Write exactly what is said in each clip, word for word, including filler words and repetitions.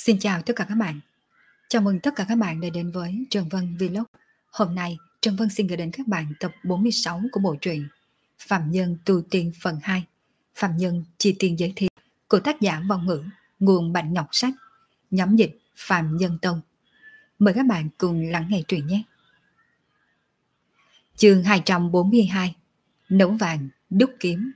Xin chào tất cả các bạn. Chào mừng tất cả các bạn đã đến với Trần Vân Vlog. Hôm nay, Trần Vân xin gửi đến các bạn tập bốn mươi sáu của bộ truyện Phạm Nhân Tu Tiên phần hai. Phạm Nhân chi tiên giới thiệu của tác giả Vong Ngữ, nguồn Bạch Ngọc Sách, nhóm dịch Phạm Nhân Tông. Mời các bạn cùng lắng nghe truyện nhé. Chương hai trăm bốn mươi hai. Nấu vàng đúc kiếm.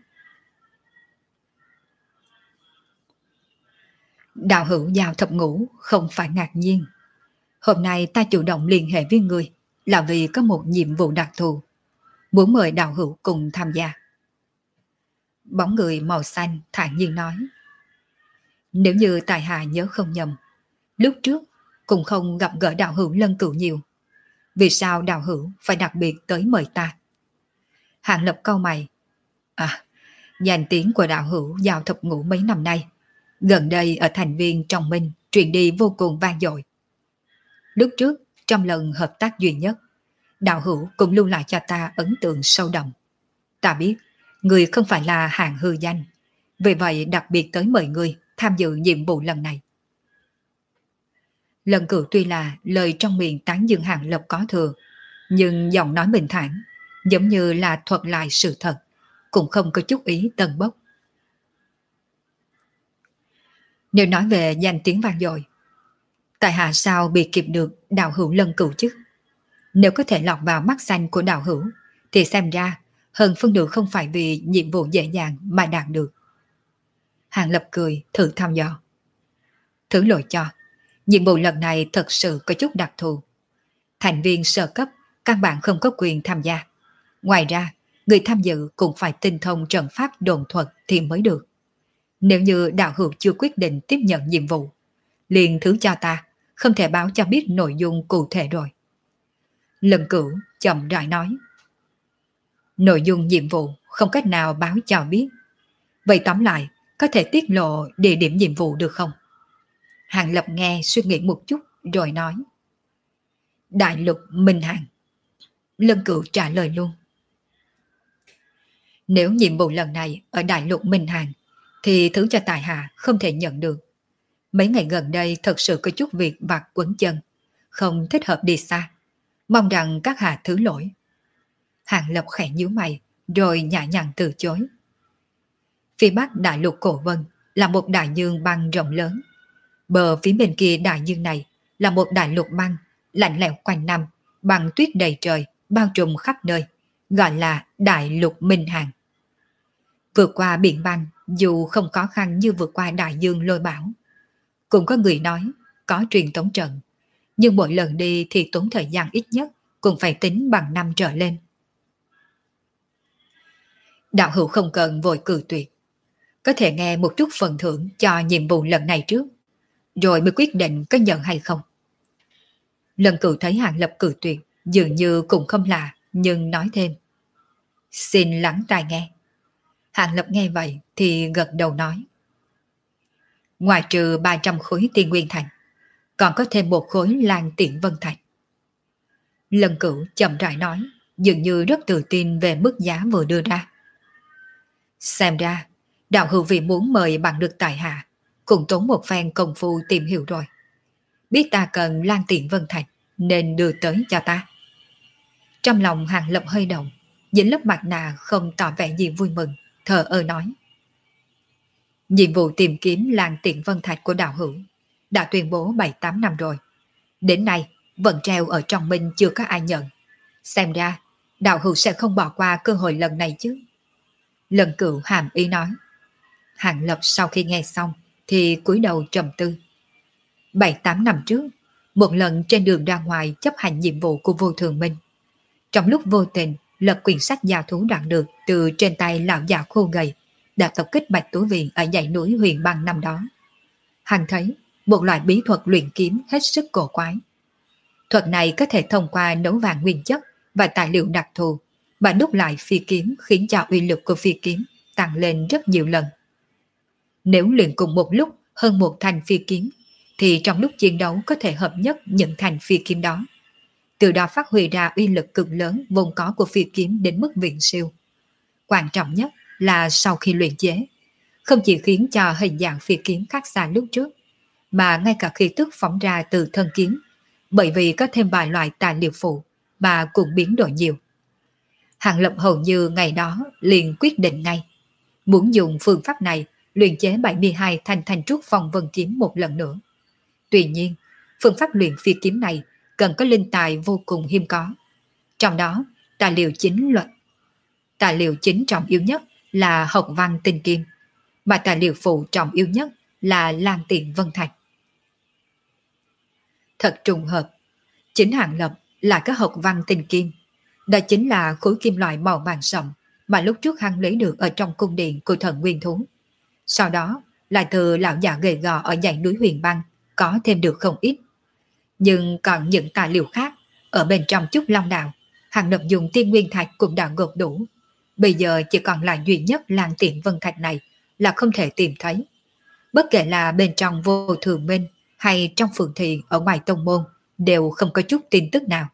Đạo hữu vào thập ngũ không phải ngạc nhiên. Hôm nay ta chủ động liên hệ với người là vì có một nhiệm vụ đặc thù, muốn mời đạo hữu cùng tham gia. Bóng người màu xanh thản nhiên nói. Nếu như tại hạ nhớ không nhầm, lúc trước cũng không gặp gỡ đạo hữu Lân Cửu nhiều. Vì sao đạo hữu phải đặc biệt tới mời ta? Hạng Lập cau mày. À, danh tiếng của đạo hữu vào thập ngũ mấy năm nay, gần đây ở thành viên trong Minh truyền đi vô cùng vang dội. Lúc trước, trong lần hợp tác duy nhất, đạo hữu cũng lưu lại cho ta ấn tượng sâu đậm. Ta biết, người không phải là hạng hư danh, vì vậy đặc biệt tới mời người tham dự nhiệm vụ lần này. Lần Cửu tuy là lời trong miệng tán dương Hạng Lập có thừa, nhưng giọng nói bình thản, giống như là thuật lại sự thật, cũng không có chút ý tần bốc. Nếu nói về danh tiếng vang dội, tại hạ sao bị kịp được đạo hữu Lân Cửu chứ? Nếu có thể lọt vào mắt xanh của đạo hữu, thì xem ra hơn phân nửa không phải vì nhiệm vụ dễ dàng mà đạt được. Hạng Lập cười thử thăm dò. Thử lỗi cho, nhiệm vụ lần này thật sự có chút đặc thù. Thành viên sơ cấp căn bản không có quyền tham gia. Ngoài ra, người tham dự cũng phải tinh thông trận pháp đồn thuật thì mới được. Nếu như đạo hữu chưa quyết định tiếp nhận nhiệm vụ, liền thứ cho ta, không thể báo cho biết nội dung cụ thể rồi. Lân Cửu chậm rãi nói. Nội dung nhiệm vụ không cách nào báo cho biết. Vậy tóm lại, có thể tiết lộ địa điểm nhiệm vụ được không? Hạng Lập nghe suy nghĩ một chút rồi nói. Đại lục Minh Hàng. Lân Cửu trả lời luôn. Nếu nhiệm vụ lần này ở đại lục Minh Hàng, thì thứ cho tài hạ không thể nhận được. Mấy ngày gần đây thật sự có chút việc vặt quấn chân, không thích hợp đi xa. Mong rằng các hạ thứ lỗi. Hạng Lập khẽ nhíu mày, rồi nhã nhặn từ chối. Phía bắc đại lục Cổ Vân là một đại dương băng rộng lớn. Bờ phía bên kia đại dương này là một đại lục băng, lạnh lẽo quanh năm, băng tuyết đầy trời, bao trùm khắp nơi, gọi là đại lục Minh Hàng. Vượt qua biển băng dù không khó khăn như vượt qua đại dương lôi bão. Cũng có người nói có truyền tống trận, nhưng mỗi lần đi thì tốn thời gian ít nhất cũng phải tính bằng năm trở lên. Đạo hữu không cần vội cự tuyệt, có thể nghe một chút phần thưởng cho nhiệm vụ lần này trước, rồi mới quyết định có nhận hay không. Lần Cửu thấy Hạng Lập cự tuyệt dường như cũng không lạ, nhưng nói thêm. Xin lắng tai nghe. Hạng Lập nghe vậy thì gật đầu nói. Ngoài trừ ba trăm khối tiên nguyên thành, còn có thêm một khối Lan Tiện Vân Thạch. Lần Cửu chậm rãi nói, dường như rất tự tin về mức giá vừa đưa ra. Xem ra, đạo hữu vì muốn mời bạn được tại hạ, cũng tốn một phen công phu tìm hiểu rồi. Biết ta cần Lan Tiện Vân Thạch, nên đưa tới cho ta. Trong lòng Hạng Lập hơi động, dính lớp mặt nạ không tỏ vẻ gì vui mừng, thờ ơ nói. Nhiệm vụ tìm kiếm Lan Tiện Vân Thạch của đạo hữu đã tuyên bố bảy tám năm rồi. Đến nay vẫn treo ở trong Minh chưa có ai nhận. Xem ra đạo hữu sẽ không bỏ qua cơ hội lần này chứ. Lần Cửu hàm ý nói. Hạng Lập sau khi nghe xong thì cúi đầu trầm tư. Bảy tám năm trước, một lần trên đường ra ngoài chấp hành nhiệm vụ của Vô Thường Minh, trong lúc vô tình lật quyển sách gia thú đạt được từ trên tay lão già khô gầy đã tập kích Bạch Tú Viện ở dãy núi Huyền Băng năm đó. Hắn thấy một loại bí thuật luyện kiếm hết sức cổ quái. Thuật này có thể thông qua nấu vàng nguyên chất và tài liệu đặc thù và đúc lại phi kiếm, khiến cho uy lực của phi kiếm tăng lên rất nhiều lần. Nếu luyện cùng một lúc hơn một thanh phi kiếm, thì trong lúc chiến đấu có thể hợp nhất những thanh phi kiếm đó, từ đó phát huy ra uy lực cực lớn vốn có của phi kiếm đến mức viễn siêu. Quan trọng nhất là sau khi luyện chế, không chỉ khiến cho hình dạng phi kiếm khác xa lúc trước, mà ngay cả khí tức phóng ra từ thân kiếm, bởi vì có thêm vài loại tài liệu phụ mà cũng biến đổi nhiều. Hàng Lập hầu như ngày đó liền quyết định ngay, muốn dùng phương pháp này luyện chế bảy mươi hai thanh thanh trúc phong vân kiếm một lần nữa. Tuy nhiên, phương pháp luyện phi kiếm này cần có linh tài vô cùng hiếm có. Trong đó, tài liệu chính luận. Tài liệu chính trọng yếu nhất là Hộc Văn Tinh Kim, mà tài liệu phụ trọng yếu nhất là Lan Tiện Vân Thạch. Thật trùng hợp, chính Hàng Lập là cái Hộc Văn Tinh Kim. Đó chính là khối kim loại màu vàng sậm mà lúc trước hắn lấy được ở trong cung điện của thần nguyên thú. Sau đó, lại từ lão già gầy gò ở dãy núi Huyền Băng có thêm được không ít. Nhưng còn những tài liệu khác, ở bên trong Trúc Long Đạo, Hàng Lập dùng tiên nguyên thạch cũng đã gộp đủ. Bây giờ chỉ còn lại duy nhất Lan Tiện Vân Thạch này là không thể tìm thấy. Bất kể là bên trong Vô Thường Minh hay trong phường thị ở ngoài tông môn, đều không có chút tin tức nào.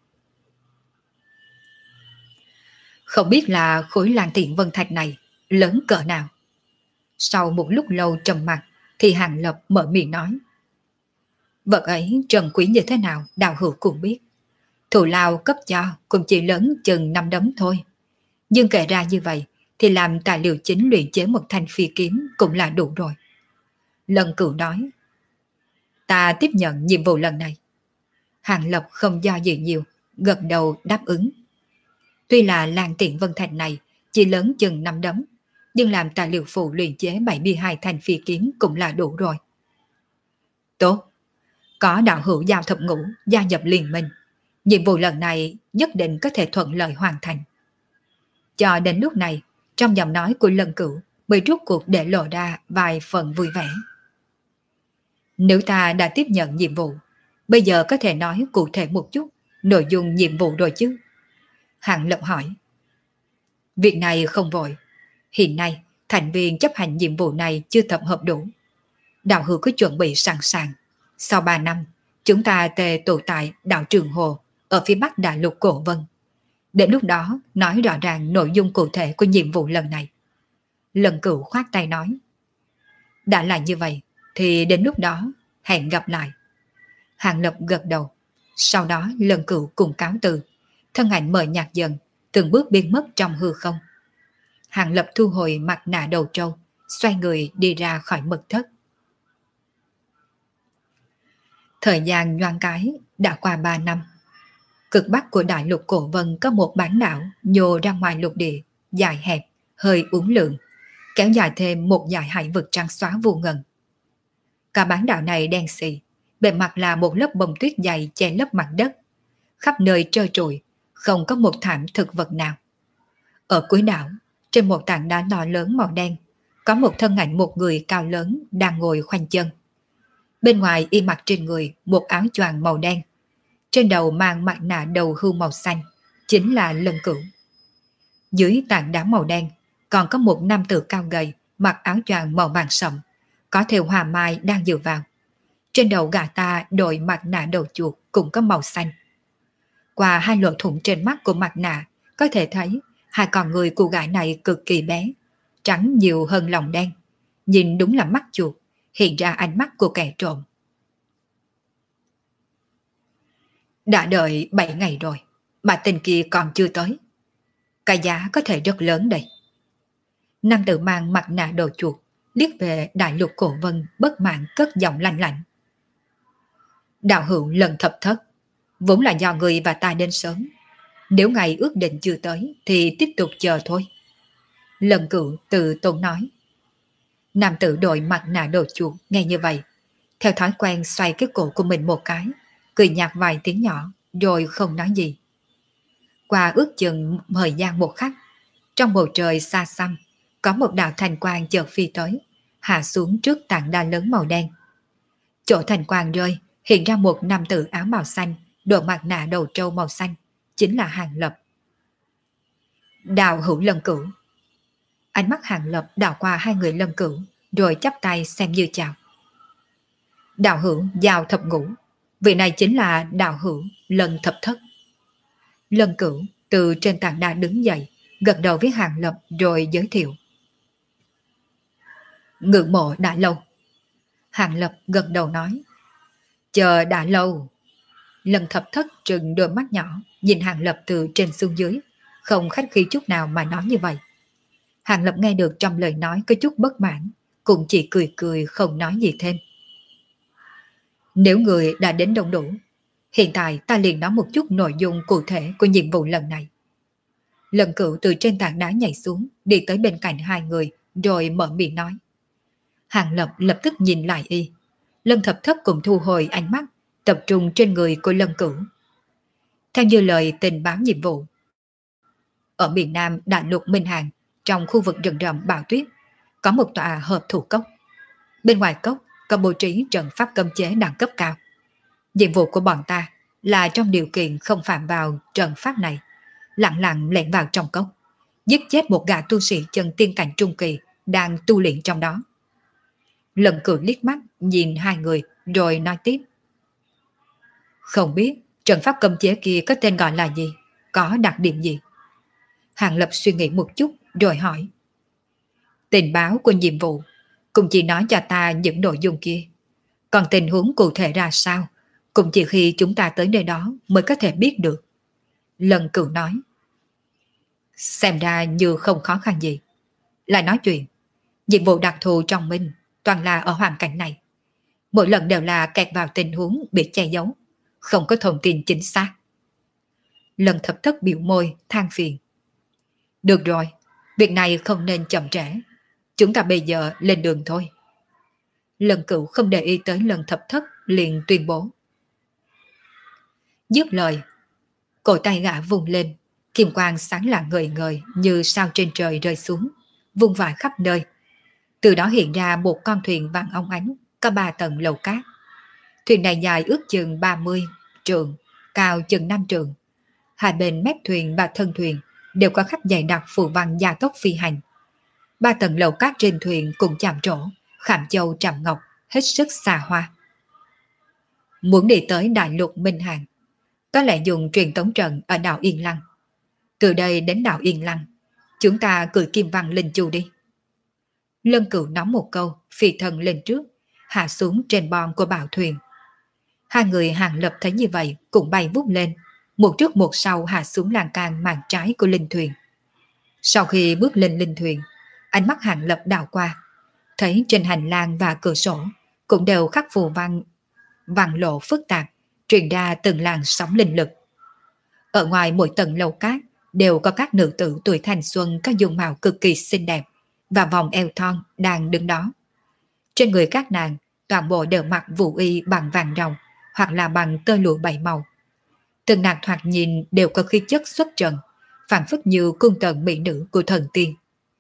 Không biết là khối Lan Tiện Vân Thạch này lớn cỡ nào. Sau một lúc lâu trầm mặc thì Hàng Lập mở miệng nói. Vật ấy trần quý như thế nào đạo hữu cũng biết. Thù lao cấp cho cũng chỉ lớn chừng năm đấm thôi. Nhưng kể ra như vậy thì làm tài liệu chính luyện chế một thanh phi kiếm cũng là đủ rồi. Lần Cửu nói. Ta tiếp nhận nhiệm vụ lần này. Hàng Lập không do dự nhiều, gật đầu đáp ứng. Tuy là Lan Tiện Vân Thạch này chỉ lớn chừng năm đấm, nhưng làm tài liệu phụ luyện chế bảy mươi hai thanh phi kiếm cũng là đủ rồi. Tốt, có đạo hữu giao thập ngũ gia nhập liên minh, nhiệm vụ lần này nhất định có thể thuận lợi hoàn thành. Cho đến lúc này, trong giọng nói của Lần Cửu mới rút cuộc để lộ ra vài phần vui vẻ. Nếu ta đã tiếp nhận nhiệm vụ, bây giờ có thể nói cụ thể một chút nội dung nhiệm vụ rồi chứ? Hàng Lập hỏi. Việc này không vội. Hiện nay, thành viên chấp hành nhiệm vụ này chưa tập hợp đủ. Đạo hữu cứ chuẩn bị sẵn sàng. Sau ba năm, chúng ta tề tụ tại đảo Trường Hồ ở phía bắc đại lục Cổ Vân. Đến lúc đó, nói rõ ràng nội dung cụ thể của nhiệm vụ lần này. Lần Cửu khoát tay nói. Đã là như vậy, thì đến lúc đó, hẹn gặp lại. Hàng Lập gật đầu. Sau đó Lần Cửu cùng cáo từ. Thân ảnh mờ nhạt dần, từng bước biến mất trong hư không. Hàng Lập thu hồi mặt nạ đầu trâu, xoay người đi ra khỏi mật thất. Thời gian nhoáng cái đã qua ba năm. Cực bắc của đại lục Cổ Vân có một bán đảo nhô ra ngoài lục địa, dài hẹp, hơi uốn lượn, kéo dài thêm một dải hải vực trắng xóa vô ngần. Cả bán đảo này đen xì, bề mặt là một lớp bông tuyết dày che lấp mặt đất, khắp nơi trơ trụi, không có một thảm thực vật nào. Ở cuối đảo, trên một tảng đá to lớn màu đen, có một thân ảnh một người cao lớn đang ngồi khoanh chân. Bên ngoài y mặc trên người một áo choàng màu đen, trên đầu mang mặt nạ đầu hươu màu xanh, chính là Lần Cửu. Dưới tảng đá màu đen còn có một nam tử cao gầy mặc áo choàng màu vàng sậm, có thêu hoa mai đang dựa vào. Trên đầu gã ta đội mặt nạ đầu chuột cũng có màu xanh. Qua hai lỗ thủng trên mắt của mặt nạ, có thể thấy hai con người của gã này cực kỳ bé, trắng nhiều hơn lòng đen, nhìn đúng là mắt chuột, hiện ra ánh mắt của kẻ trộm. Đã đợi bảy ngày rồi, mà tên kia còn chưa tới. Cái giá có thể rất lớn đây. Nam tử mang mặt nạ đầu chuột, liếc về đại lục Cổ Vân bất mãn cất giọng lạnh lạnh. Đạo hữu Lần thập thất, vốn là do người và ta đến sớm. Nếu ngày ước định chưa tới thì tiếp tục chờ thôi. Lần Cửu từ tốn nói. Nam tử đội mặt nạ đầu chuột nghe như vậy, theo thói quen xoay cái cổ của mình một cái, cười nhạt vài tiếng nhỏ rồi không nói gì. Qua ước chừng thời gian một khắc, trong bầu trời xa xăm có một đạo thành quang chợt phi tới, hạ xuống trước tảng đá lớn màu đen. Chỗ thành quang rơi hiện ra một nam tử áo màu xanh, đội mặt nạ đầu trâu màu xanh, chính là Hàng Lập. Đạo hữu Lần Cửu. Ánh mắt Hàng Lập đảo qua hai người Lần Cửu, rồi chắp tay xem như chào. Đạo hữu Giao thập ngũ, vị này chính là đạo hữu Lần thập thất. Lần Cửu từ trên tảng đá đứng dậy, gật đầu với Hàng Lập rồi giới thiệu. Ngưỡng mộ đã lâu. Hàng Lập gật đầu nói. Chờ đã lâu. Lần Thập Thất trừng đôi mắt nhỏ, nhìn Hàng Lập từ trên xuống dưới, không khách khí chút nào mà nói như vậy. Hàng Lập nghe được trong lời nói có chút bất mãn, cũng chỉ cười cười không nói gì thêm. Nếu người đã đến đông đủ, hiện tại ta liền nói một chút nội dung cụ thể của nhiệm vụ lần này. Lần Cửu từ trên tảng đá nhảy xuống, đi tới bên cạnh hai người, rồi mở miệng nói. Hàng Lập lập tức nhìn lại y. Lân Thập Thất cũng thu hồi ánh mắt, tập trung trên người của Lân Cửu. Theo như lời tình báo nhiệm vụ, ở miền Nam đại lục Minh Hàng, trong khu vực rừng rậm bão tuyết, có một tòa hợp thủ cốc. Bên ngoài cốc có bố trí trận pháp cấm chế đẳng cấp cao. Nhiệm vụ của bọn ta là trong điều kiện không phạm vào trận pháp này, lặng lặng lẻn vào trong cốc, giết chết một gã tu sĩ chân tiên cảnh trung kỳ đang tu luyện trong đó. Lần Cửu liếc mắt nhìn hai người rồi nói tiếp. Không biết trận pháp cấm chế kia có tên gọi là gì, có đặc điểm gì? Hàng Lập suy nghĩ một chút rồi hỏi. Tình báo của nhiệm vụ cũng chỉ nói cho ta những nội dung kia, còn tình huống cụ thể ra sao cũng chỉ khi chúng ta tới nơi đó mới có thể biết được. Lần Cửu nói. Xem ra như không khó khăn gì. Lại nói chuyện, nhiệm vụ đặc thù trong Minh toàn là ở hoàn cảnh này. Mỗi lần đều là kẹt vào tình huống bị che giấu, không có thông tin chính xác. Lần Thập Thất biểu môi than phiền. Được rồi, việc này không nên chậm trễ. Chúng ta bây giờ lên đường thôi. Lần Cửu không để ý tới Lần Thập Thất liền tuyên bố. Dứt lời, cổ tay gã vùng lên, kim quang sáng lạng ngời ngời như sao trên trời rơi xuống, vung vãi khắp nơi. Từ đó hiện ra một con thuyền vàng óng ánh, có ba tầng lầu cát. Thuyền này dài ước chừng ba mươi trượng, cao chừng năm trượng. Hai bên mép thuyền và thân thuyền đều có khắc dày đặc phù văn gia tốc phi hành. Ba tầng lầu cát trên thuyền cùng chạm trổ, khảm châu tràm ngọc, hết sức xa hoa. Muốn đi tới đại lục Minh Hàng, có lẽ dùng truyền tống trận ở đảo Yên Lăng. Từ đây đến đảo Yên Lăng, chúng ta cử kim văn linh chu đi. Lân Cửu nói một câu, phi thân lên trước, hạ xuống trên bon của bão thuyền. Hai người Hàng Lập thấy như vậy cũng bay vút lên, một trước một sau hạ xuống lan can màn trái của linh thuyền. Sau khi bước lên linh thuyền, ánh mắt Hàng Lập đảo qua, thấy trên hành lang và cửa sổ cũng đều khắc phù văn văn lộ phức tạp, truyền ra từng làn sóng linh lực. Ở ngoài mỗi tầng lầu cát đều có các nữ tử tuổi thanh xuân có dung mạo cực kỳ xinh đẹp và vòng eo thon đang đứng đó. Trên người các nàng toàn bộ đều mặc vũ y bằng vàng ròng hoặc là bằng tơ lụa bảy màu. Từng nàng thoạt nhìn đều có khí chất xuất trần, phảng phất như cung tần mỹ nữ của thần tiên.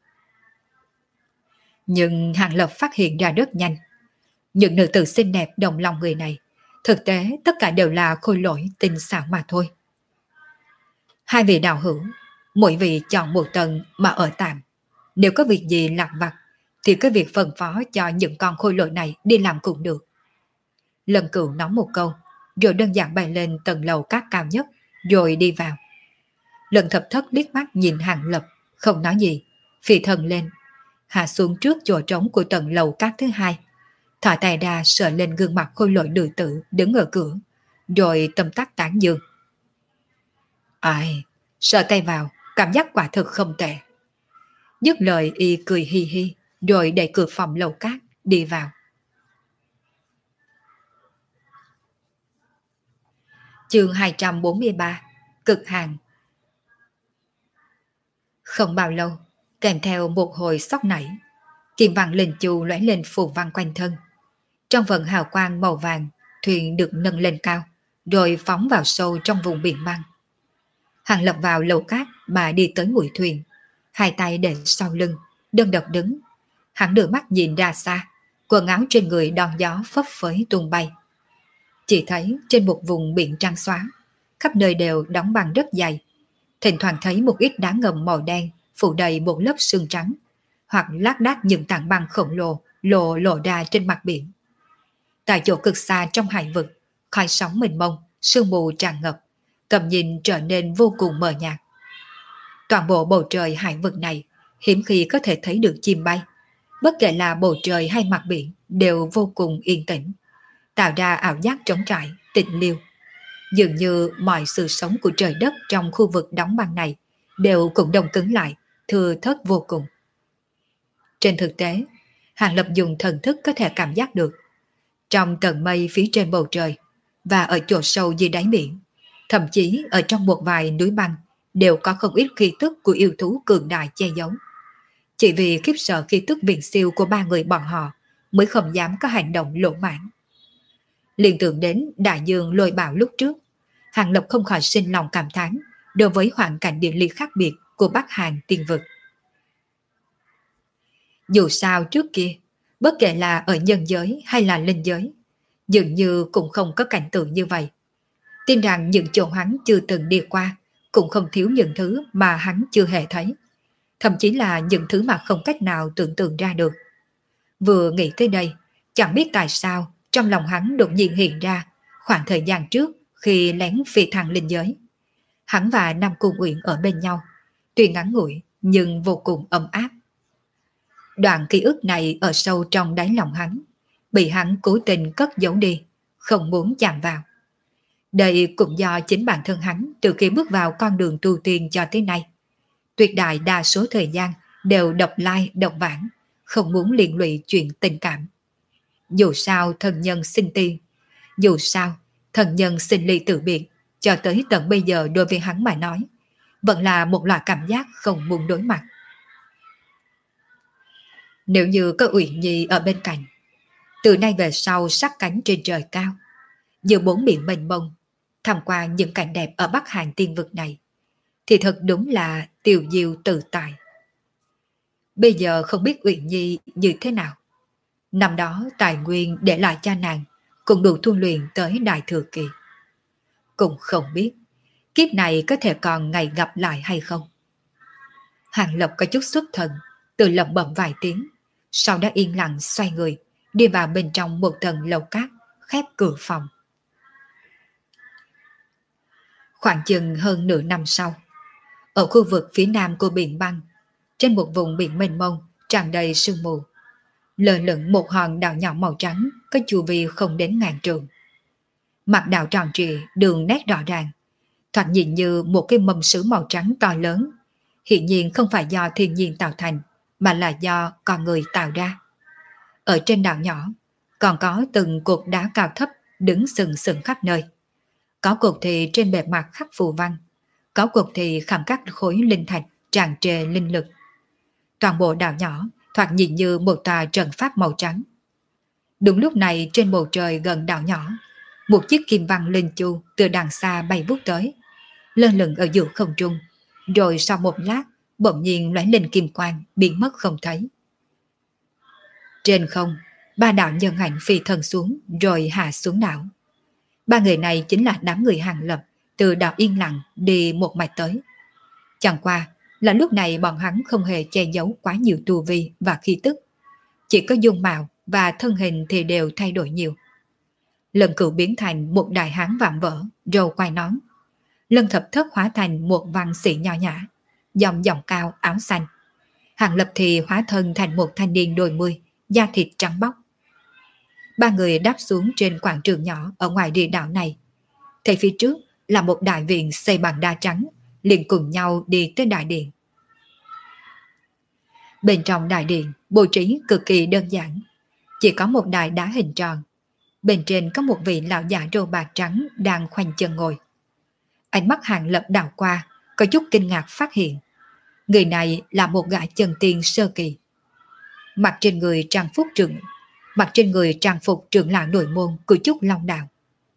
Nhưng Hàng Lập phát hiện ra rất nhanh, những nữ tử xinh đẹp đồng lòng người này thực tế tất cả đều là khôi lỗi tinh xảo mà thôi. Hai vị đạo hữu, mỗi vị chọn một tầng mà ở tạm. Nếu có việc gì lặt vặt thì cứ việc phân phó cho những con khôi lỗi này đi làm cũng được. Lần Cửu nói một câu rồi đơn giản bay lên tầng lầu cát cao nhất rồi đi vào. Lần Thập Thất liếc mắt nhìn Hàng Lập không nói gì, phi thân lên hạ xuống trước chỗ trống của tầng lầu cát thứ hai, thả tay ra sờ lên gương mặt khôi lỗi nữ tử đứng ở cửa, rồi tâm tắc tán dương. Ai, sờ tay vào, cảm giác quả thực không tệ. Dứt lời y cười hi hi, rồi đẩy cửa phòng lầu cát đi vào. Chương hai trăm bốn mươi ba, Cực Hàng. Không bao lâu, kèm theo một hồi sóc nảy, kim văn linh chu lóe lên phù văn quanh thân. Trong vần hào quang màu vàng, thuyền được nâng lên cao, rồi phóng vào sâu trong vùng biển băng. Hàng Lập vào lầu cát mà đi tới mũi thuyền, hai tay để sau lưng, đơn độc đứng. Hắn đưa mắt nhìn ra xa, quần áo trên người đón gió phấp phới tung bay. Chỉ thấy trên một vùng biển trắng xóa, khắp nơi đều đóng băng rất dày. Thỉnh thoảng thấy một ít đá ngầm màu đen phủ đầy một lớp sương trắng, hoặc lác đác những tảng băng khổng lồ lộ lộ ra trên mặt biển. Tại chỗ cực xa trong hải vực, khói sóng mênh mông, sương mù tràn ngập, tầm nhìn trở nên vô cùng mờ nhạt. Toàn bộ bầu trời hải vực này hiếm khi có thể thấy được chim bay. Bất kể là bầu trời hay mặt biển đều vô cùng yên tĩnh, tạo ra ảo giác trống trải, tĩnh liêu. Dường như mọi sự sống của trời đất trong khu vực đóng băng này đều cũng đông cứng lại, thưa thớt vô cùng. Trên thực tế, Hàng Lập dùng thần thức có thể cảm giác được, trong tầng mây phía trên bầu trời và ở chỗ sâu dưới đáy biển, thậm chí ở trong một vài núi băng đều có không ít khí tức của yêu thú cường đại che giấu. Chỉ vì khiếp sợ khí tức viễn siêu của ba người bọn họ mới không dám có hành động lỗ mãng. Liên tưởng đến đại dương lôi bạo lúc trước, Hàng Lập không khỏi sinh lòng cảm thán đối với hoàn cảnh địa lý khác biệt của Bắc Hàn tiên vực. Dù sao trước kia, bất kể là ở nhân giới hay là linh giới, dường như cũng không có cảnh tượng như vậy. Tin rằng những chỗ hắn chưa từng đi qua cũng không thiếu những thứ mà hắn chưa hề thấy, thậm chí là những thứ mà không cách nào tưởng tượng ra được. Vừa nghĩ tới đây, chẳng biết tại sao trong lòng hắn đột nhiên hiện ra khoảng thời gian trước khi lén phi thăng linh giới. Hắn và Nam Cung Uyển ở bên nhau, tuy ngắn ngủi nhưng vô cùng ấm áp. Đoạn ký ức này ở sâu trong đáy lòng hắn, bị hắn cố tình cất giấu đi, không muốn chạm vào. Đây cũng do chính bản thân hắn từ khi bước vào con đường tu tiên cho tới nay. Tuyệt đại đa số thời gian đều độc lai độc vãng, không muốn liên lụy chuyện tình cảm. Dù sao thân nhân sinh tiên, dù sao thân nhân sinh ly tử biệt, cho tới tận bây giờ đối với hắn mà nói, vẫn là một loại cảm giác không muốn đối mặt. Nếu như có Uyển Nhi ở bên cạnh, từ nay về sau sát cánh trên trời cao, giữa bốn biển mênh mông, tham quan những cảnh đẹp ở Bắc Hàn tiên vực này, thì thật đúng là tiêu diêu tự tại. Bây giờ không biết Uyển Nhi như thế nào. Năm đó tài nguyên để lại cho nàng cũng đủ tu luyện tới đại thừa kỳ. Cũng không biết kiếp này có thể còn ngày gặp lại hay không. Hàng Lập có chút xuất thần, tự lẩm bẩm vài tiếng, sau đó yên lặng xoay người, đi vào bên trong một tầng lầu cát, khép cửa phòng. Khoảng chừng hơn nửa năm sau, ở khu vực phía nam của biển băng, trên một vùng biển mênh mông tràn đầy sương mù, lơ lửng một hòn đảo nhỏ màu trắng có chu vi không đến ngàn trượng. Mặt đảo tròn trịa, đường nét rõ ràng, thoạt nhìn như một cái mâm sứ màu trắng to lớn, hiển nhiên không phải do thiên nhiên tạo thành, mà là do con người tạo ra. Ở trên đảo nhỏ, còn có từng cột đá cao thấp đứng sừng sững khắp nơi. Có cột thì trên bề mặt khắc phù văn, có cột thì khảm các khối linh thạch tràn trề linh lực. Toàn bộ đảo nhỏ thoạt nhìn như một tòa trận pháp màu trắng. Đúng lúc này trên bầu trời gần đảo nhỏ, một chiếc kim văn linh chu từ đằng xa bay vút tới, lơ lửng ở giữa không trung, rồi sau một lát bỗng nhiên lóe lên kim quang biến mất không thấy. Trên không, ba đạo nhân ảnh phi thân xuống rồi hạ xuống đảo. Ba người này chính là đám người Hàng Lập từ đảo yên lặng đi một mạch tới. Chẳng qua là lúc này bọn hắn không hề che giấu quá nhiều tu vi và khí tức, chỉ có dung mạo và thân hình thì đều thay đổi nhiều. Lần Cửu biến thành một đại hán vạm vỡ, râu quai nón. Lân Thập Thất hóa thành một văn sĩ nho nhã, dòng dòng cao áo xanh. Hàng Lập thì hóa thân thành một thanh niên đôi mươi, da thịt trắng bóc. Ba người đáp xuống trên quảng trường nhỏ ở ngoài địa đảo này. Thấy phía trước là một đại viện xây bằng đá trắng, liền cùng nhau đi tới đại điện. Bên trong đại điện bố trí cực kỳ đơn giản, chỉ có một đài đá hình tròn. Bên trên có một vị lão già râu bạc trắng đang khoanh chân ngồi. Ánh mắt Hàng Lập đảo qua, có chút kinh ngạc phát hiện người này là một gã chân tiên sơ kỳ. Mặc trên người trang phục trưởng, mặc trên người trang phục trưởng lão nội môn của Trúc Long Đạo.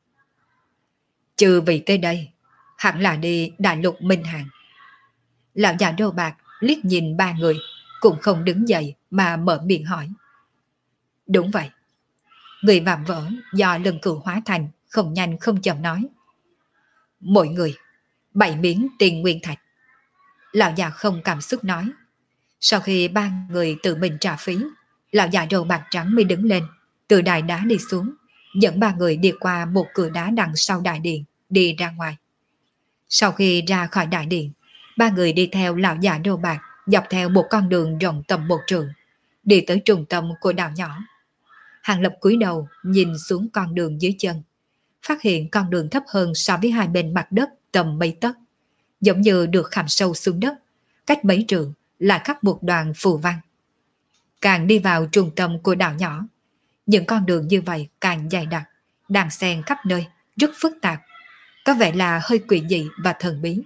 Trừ vị tới đây, hẳn là đi đại lục Minh Hàn. Lão già râu bạc liếc nhìn ba người, cũng không đứng dậy mà mở miệng hỏi. Đúng vậy. Người vạm vỡ do Lân Cửu hóa thành, không nhanh không chậm nói. Mỗi người bảy miếng tiền nguyên thạch. Lão già không cảm xúc nói. Sau khi ba người tự mình trả phí, lão già râu bạc trắng mới đứng lên, từ đài đá đi xuống, dẫn ba người đi qua một cửa đá đằng sau đại điện, đi ra ngoài. Sau khi ra khỏi đại điện, ba người đi theo lão già râu bạc dọc theo một con đường rộng tầm một trượng, đi tới trung tâm của đảo nhỏ. Hàng Lập cúi đầu nhìn xuống con đường dưới chân, phát hiện con đường thấp hơn so với hai bên mặt đất tầm mấy tấc, giống như được khảm sâu xuống đất, cách mấy trượng lại khắc một đoàn phù văn. Càng đi vào trung tâm của đảo nhỏ, những con đường như vậy càng dày đặc, đan xen khắp nơi, rất phức tạp, có vẻ là hơi quỷ dị và thần bí.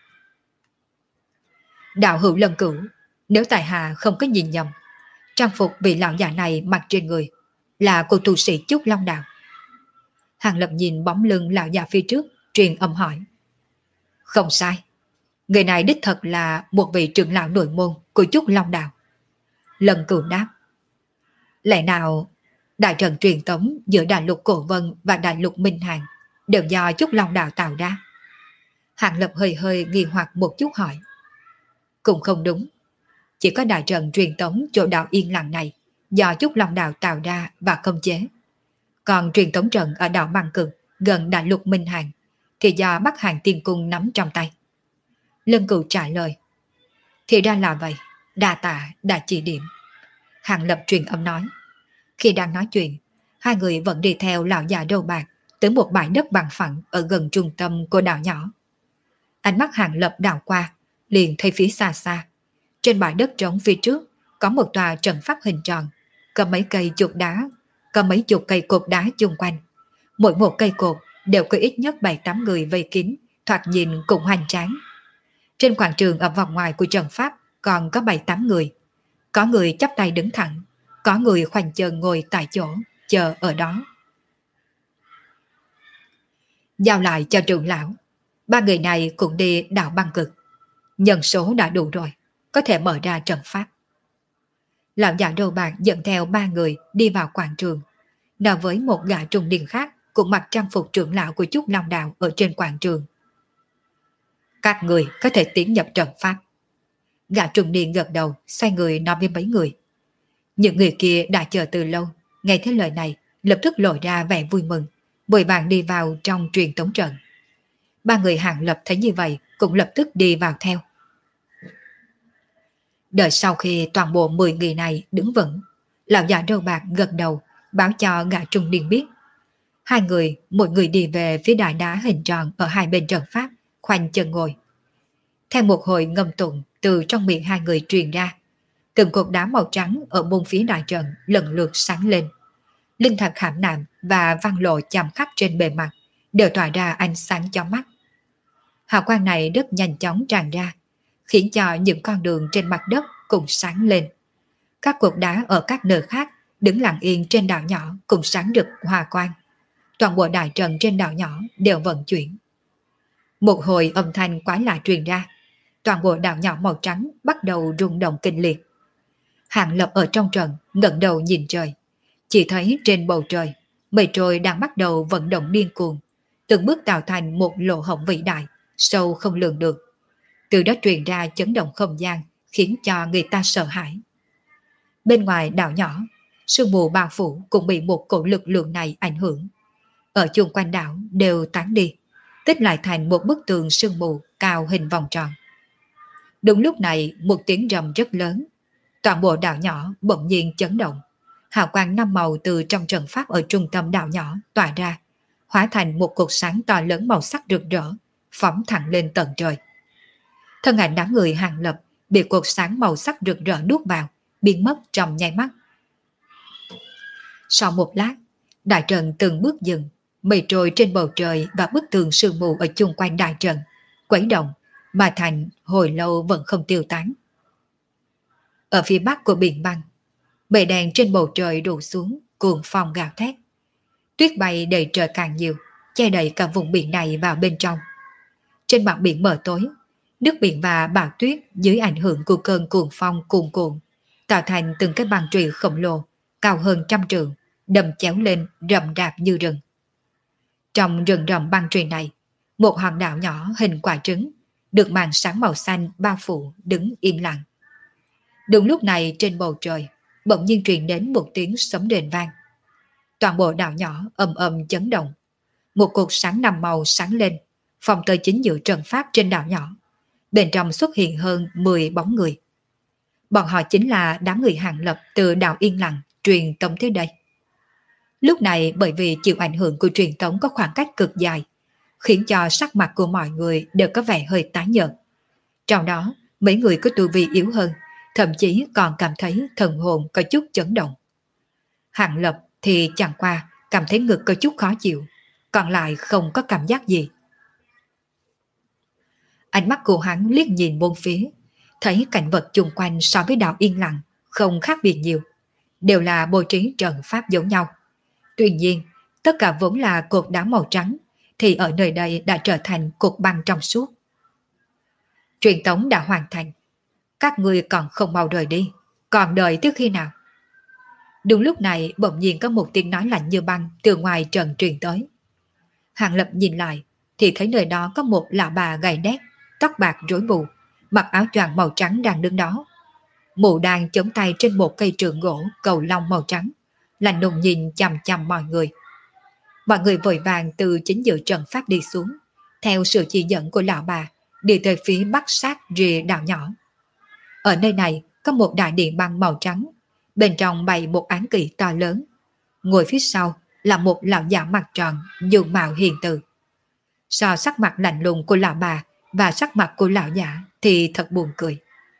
Đạo hữu Lân Cửu, nếu tại hạ không có nhìn nhầm, trang phục vị lão già này mặc trên người là của tu sĩ Trúc Long Đạo. Hàng Lập nhìn bóng lưng lão già phía trước, truyền âm hỏi. Không sai, người này đích thật là một vị trưởng lão nội môn của Trúc Long Đạo. Lân Cửu đáp. Lẽ nào đại trận truyền tống giữa đại lục Cổ Vân và đại lục Minh Hàng đều do Trúc Long Đạo tạo ra? Hàng Lập hơi hơi nghi hoặc một chút hỏi. Cũng không đúng, chỉ có đại trận truyền tống chỗ đạo yên lặng này do Trúc Long Đạo tạo ra và khống chế. Còn truyền tống trận ở đảo Măng Cực gần đại lục Minh Hàng thì do Bắc Hàng Tiên Cung nắm trong tay. Lân Cửu trả lời. Thì ra là vậy, đa tạ đã chỉ điểm. Hàng Lập truyền âm nói. Khi đang nói chuyện, hai người vẫn đi theo lão già đầu bạc tới một bãi đất bằng phẳng ở gần trung tâm của đảo nhỏ. Ánh mắt Hàng Lập đảo qua, liền thấy phía xa xa. Trên bãi đất trống phía trước có một tòa trận pháp hình tròn, có mấy cây chục đá, có mấy chục cây cột đá chung quanh. Mỗi một cây cột đều có ít nhất bảy tám người vây kín, thoạt nhìn cũng hoành tráng. Trên quảng trường ở vòng ngoài của trận pháp còn có bảy tám người. Có người chắp tay đứng thẳng, có người khoanh chân ngồi tại chỗ, chờ ở đó. Giao lại cho trưởng lão, ba người này cũng đi đảo Băng Cực. Nhân số đã đủ rồi, có thể mở ra trận pháp. Lão già đầu bạc dẫn theo ba người đi vào quảng trường, nói với một gã trung niên khác cũng mặc trang phục trưởng lão của Trúc Long Đạo ở trên quảng trường. Các người có thể tiến nhập trận pháp. Gã trung niên gật đầu, xoay người nói với mấy người. Những người kia đã chờ từ lâu, nghe thấy lời này lập tức lộ ra vẻ vui mừng, vội vàng đi vào trong truyền tống trận. Ba người Hàng Lập thấy như vậy cũng lập tức đi vào theo. Đợi sau khi toàn bộ mười người này đứng vững, lão già râu bạc gật đầu báo cho gã trung niên biết. Hai người, mỗi người đi về phía đại đá hình tròn ở hai bên trận pháp, khoanh chân ngồi. Theo một hồi ngâm tụng từ trong miệng hai người truyền ra, từng cột đá màu trắng ở bốn phía đại trận lần lượt sáng lên. Linh thạch khảm nạm và văn lộ chạm khắc trên bề mặt đều tỏa ra ánh sáng chói mắt. Hào quang này rất nhanh chóng tràn ra, khiến cho những con đường trên mặt đất cũng sáng lên. Các cột đá ở các nơi khác đứng lặng yên trên đảo nhỏ cũng sáng rực hòa quang. Toàn bộ đại trận trên đảo nhỏ đều vận chuyển. Một hồi âm thanh quái lạ truyền ra, toàn bộ đảo nhỏ màu trắng bắt đầu rung động kinh liệt. Hàng Lập ở trong trận ngẩng đầu nhìn trời, chỉ thấy trên bầu trời mây trôi đang bắt đầu vận động điên cuồng, từng bước tạo thành một lỗ hổng vĩ đại, sâu không lường được. Từ đó truyền ra chấn động không gian, khiến cho người ta sợ hãi. Bên ngoài đảo nhỏ, sương mù bao phủ cũng bị một cổ lực lượng này ảnh hưởng. Ở chung quanh đảo đều tán đi, tích lại thành một bức tường sương mù cao hình vòng tròn. Đúng lúc này một tiếng rầm rất lớn, toàn bộ đảo nhỏ bỗng nhiên chấn động. Hào quang năm màu từ trong trận pháp ở trung tâm đảo nhỏ tỏa ra, hóa thành một cột sáng to lớn màu sắc rực rỡ, phóng thẳng lên tận trời. Thân ảnh đám người Hàng Lập bị cột sáng màu sắc rực rỡ nuốt vào, biến mất trong nháy mắt. Sau một lát, đại trận từng bước dừng, mây trôi trên bầu trời và bức tường sương mù ở chung quanh đại trận quấy động mà thành hồi lâu vẫn không tiêu tán. Ở phía bắc của biển băng, mây đen trên bầu trời đổ xuống, cuồng phong gào thét. Tuyết bay đầy trời càng nhiều, che đậy cả vùng biển này vào bên trong. Trên mặt biển mờ tối, nước biển và bão tuyết dưới ảnh hưởng của cơn cuồng phong cuồn cuộn tạo thành từng cái băng trụy khổng lồ, cao hơn trăm trượng, đầm chéo lên rậm rạp như rừng. Trong rừng rậm băng trụy này, một hòn đảo nhỏ hình quả trứng, được màn sáng màu xanh bao phủ đứng im lặng. Đúng lúc này trên bầu trời, bỗng nhiên truyền đến một tiếng sấm đền vang. Toàn bộ đảo nhỏ ầm ầm chấn động. Một cột sáng năm màu sáng lên, phòng tới chính giữa trận pháp trên đảo nhỏ. Bên trong xuất hiện hơn mười bóng người. Bọn họ chính là đám người Hàng Lập từ đạo Yên Lặng truyền tống tới đây. Lúc này bởi vì chịu ảnh hưởng của truyền tống có khoảng cách cực dài, khiến cho sắc mặt của mọi người đều có vẻ hơi tái nhợt. Trong đó, mấy người có tu vi yếu hơn, thậm chí còn cảm thấy thần hồn có chút chấn động. Hàng Lập thì chẳng qua cảm thấy ngực có chút khó chịu, còn lại không có cảm giác gì. Ánh mắt của hắn liếc nhìn bốn phía, thấy cảnh vật chung quanh so với đạo Yên Lặng không khác biệt nhiều, đều là bố trí trận pháp giống nhau. Tuy nhiên, tất cả vốn là cột đá màu trắng, thì ở nơi đây đã trở thành cột băng trong suốt. Truyền tống đã hoàn thành. Các ngươi còn không mau rời đi, còn đợi tới khi nào? Đúng lúc này bỗng nhiên có một tiếng nói lạnh như băng từ ngoài trận truyền tới. Hàng Lập nhìn lại thì thấy nơi đó có một lão bà gầy đét, tóc bạc rối bù, mặc áo choàng màu trắng đang đứng đó. Mụ đang chống tay trên một cây trường gỗ cầu long màu trắng, lạnh lùng nhìn chằm chằm mọi người. Mọi người vội vàng từ chính giữa trận pháp đi xuống, theo sự chỉ dẫn của lão bà, đi tới phía bắc sát rìa đảo nhỏ. Ở nơi này có một đại điện băng màu trắng, bên trong bày một án kỷ to lớn. Ngồi phía sau là một lão già mặt tròn, dung mạo hiền từ. So sắc mặt lạnh lùng của lão bà và sắc mặt của lão giả thì thật buồn cười.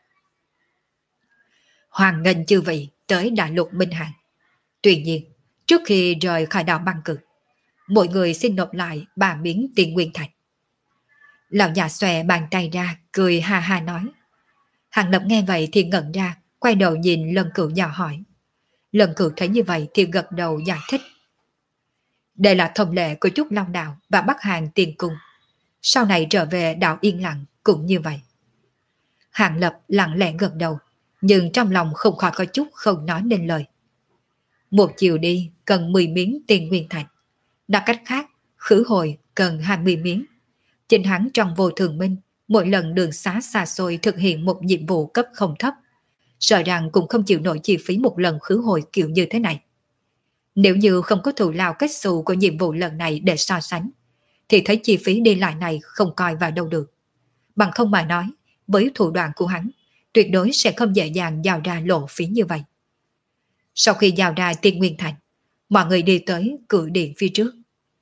Hoàng nghênh chư vị tới đại lục Minh Hàng. Tuy nhiên, trước khi rời khỏi đảo băng cực, mọi người xin nộp lại ba miếng tiền nguyên thạch. Lão già xòe bàn tay ra, cười ha ha nói. Hàng Lập nghe vậy thì ngẩn ra, quay đầu nhìn Lần Cửu dò hỏi. Lần Cửu thấy như vậy thì gật đầu giải thích. Đây là thông lệ của Trúc Long Đạo và Bắc Hàng Tiền Cung. Sau này trở về đảo Yên Lặng cũng như vậy. Hàng Lập lặng lẽ gật đầu, nhưng trong lòng không khỏi có chút không nói nên lời. Một chiều đi cần mười miếng tiền nguyên thạch. Nói cách khác, khứ hồi cần hai mươi miếng. Chính hắn trong vô thường minh, mỗi lần đường xá xa xôi thực hiện một nhiệm vụ cấp không thấp, sợ rằng cũng không chịu nổi chi phí một lần khứ hồi kiểu như thế này. Nếu như không có thù lao kết xù của nhiệm vụ lần này để so sánh, thì thấy chi phí đi lại này không coi vào đâu được. Bằng không mà nói, với thủ đoạn của hắn, tuyệt đối sẽ không dễ dàng giao ra lộ phí như vậy. Sau khi giao ra tiền nguyên thành, mọi người đi tới cửa điện phía trước.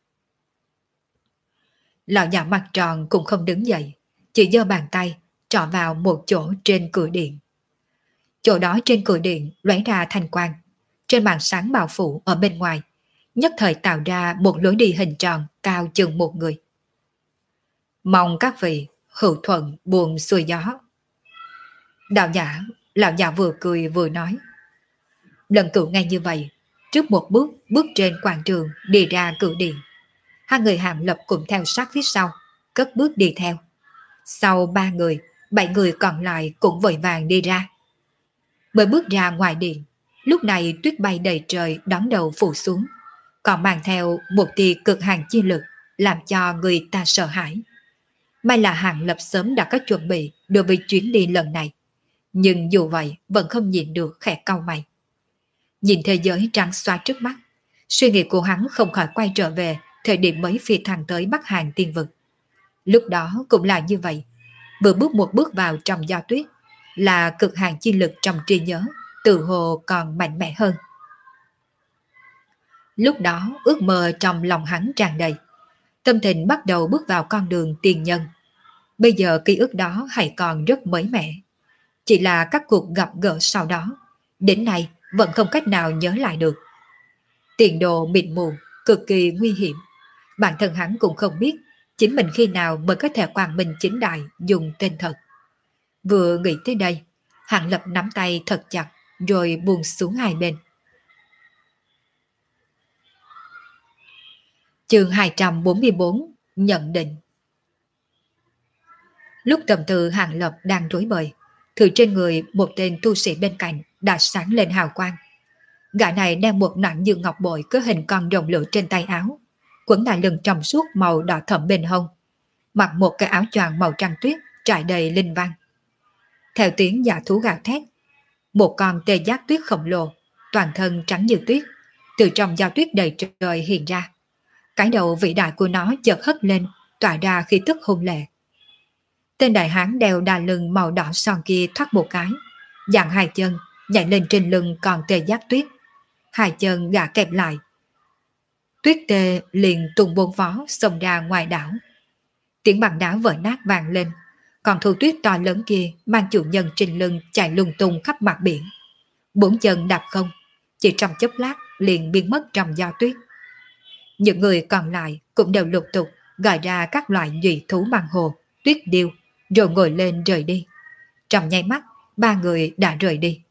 Lão già mặt tròn cũng không đứng dậy, chỉ giơ bàn tay trỏ vào một chỗ trên cửa điện. Chỗ đó trên cửa điện lóe ra thanh quang, trên màn sáng bao phủ ở bên ngoài, nhất thời tạo ra một lối đi hình tròn cao chừng một người. Mong các vị hữu thuận buồn xuôi gió. Đạo giả, lão già vừa cười vừa nói. Lần Cửu nghe như vậy, trước một bước bước trên quảng trường đi ra cửa điện. Hai người Hàng Lập cũng theo sát phía sau, cất bước đi theo. Sau ba người, bảy người còn lại cũng vội vàng đi ra. Mới bước ra ngoài điện, lúc này tuyết bay đầy trời đón đầu phủ xuống, còn mang theo một tia cực hạn chi lực làm cho người ta sợ hãi. May là Hàng Lập sớm đã có chuẩn bị đối với chuyến đi lần này, nhưng dù vậy vẫn không nhìn được khẽ cau mày. Nhìn thế giới trắng xóa trước mắt, suy nghĩ của hắn không khỏi quay trở về thời điểm mới phi thăng tới Bắc Hàng Tiên Vực. Lúc đó cũng là như vậy, vừa bước một bước vào trong gió tuyết, là cực hạn chi lực trong trí nhớ, tự hồ còn mạnh mẽ hơn. Lúc đó ước mơ trong lòng hắn tràn đầy, tâm tình bắt đầu bước vào con đường tiền nhân. Bây giờ ký ức đó hay còn rất mới mẻ, chỉ là các cuộc gặp gỡ sau đó, đến nay vẫn không cách nào nhớ lại được. Tiền đồ mịt mù, cực kỳ nguy hiểm. Bản thân hắn cũng không biết chính mình khi nào mới có thể quang minh chính đại dùng tên thật. Vừa nghĩ tới đây, Hàng Lập nắm tay thật chặt rồi buông xuống hai bên. Chương hai trăm bốn mươi bốn, nhận định. Lúc tâm tư Hàng Lập đang rối bời, từ trên người một tên tu sĩ bên cạnh đã sáng lên hào quang. Gã này đeo một nặng như ngọc bội có hình con rồng lửa trên tay áo, quấn đai lưng trong suốt màu đỏ thẫm bên hông, mặc một cái áo choàng màu trắng tuyết trải đầy linh văn. Theo tiếng dạ thú gào thét, một con tê giác tuyết khổng lồ, toàn thân trắng như tuyết, từ trong giao tuyết đầy trời hiện ra. Cái đầu vĩ đại của nó chợt hất lên, tỏa ra khí tức hung lệ. Tên đại hán đeo đai lưng màu đỏ son kia thoát một cái, dặn hai chân, nhảy lên trên lưng còn tê giác tuyết. Hai chân gã kẹp lại. Tuyết tê liền tung bốn phó xông ra ngoài đảo. Tiếng bằng đá vỡ nát vang lên, còn thu tuyết to lớn kia mang chủ nhân trên lưng chạy lung tung khắp mặt biển. Bốn chân đạp không, chỉ trong chốc lát liền biến mất trong gió tuyết. Những người còn lại cũng đều lục tục gọi ra các loại nhụy thú bằng hồ, tuyết điêu, rồi ngồi lên rời đi. Trong nháy mắt, ba người đã rời đi.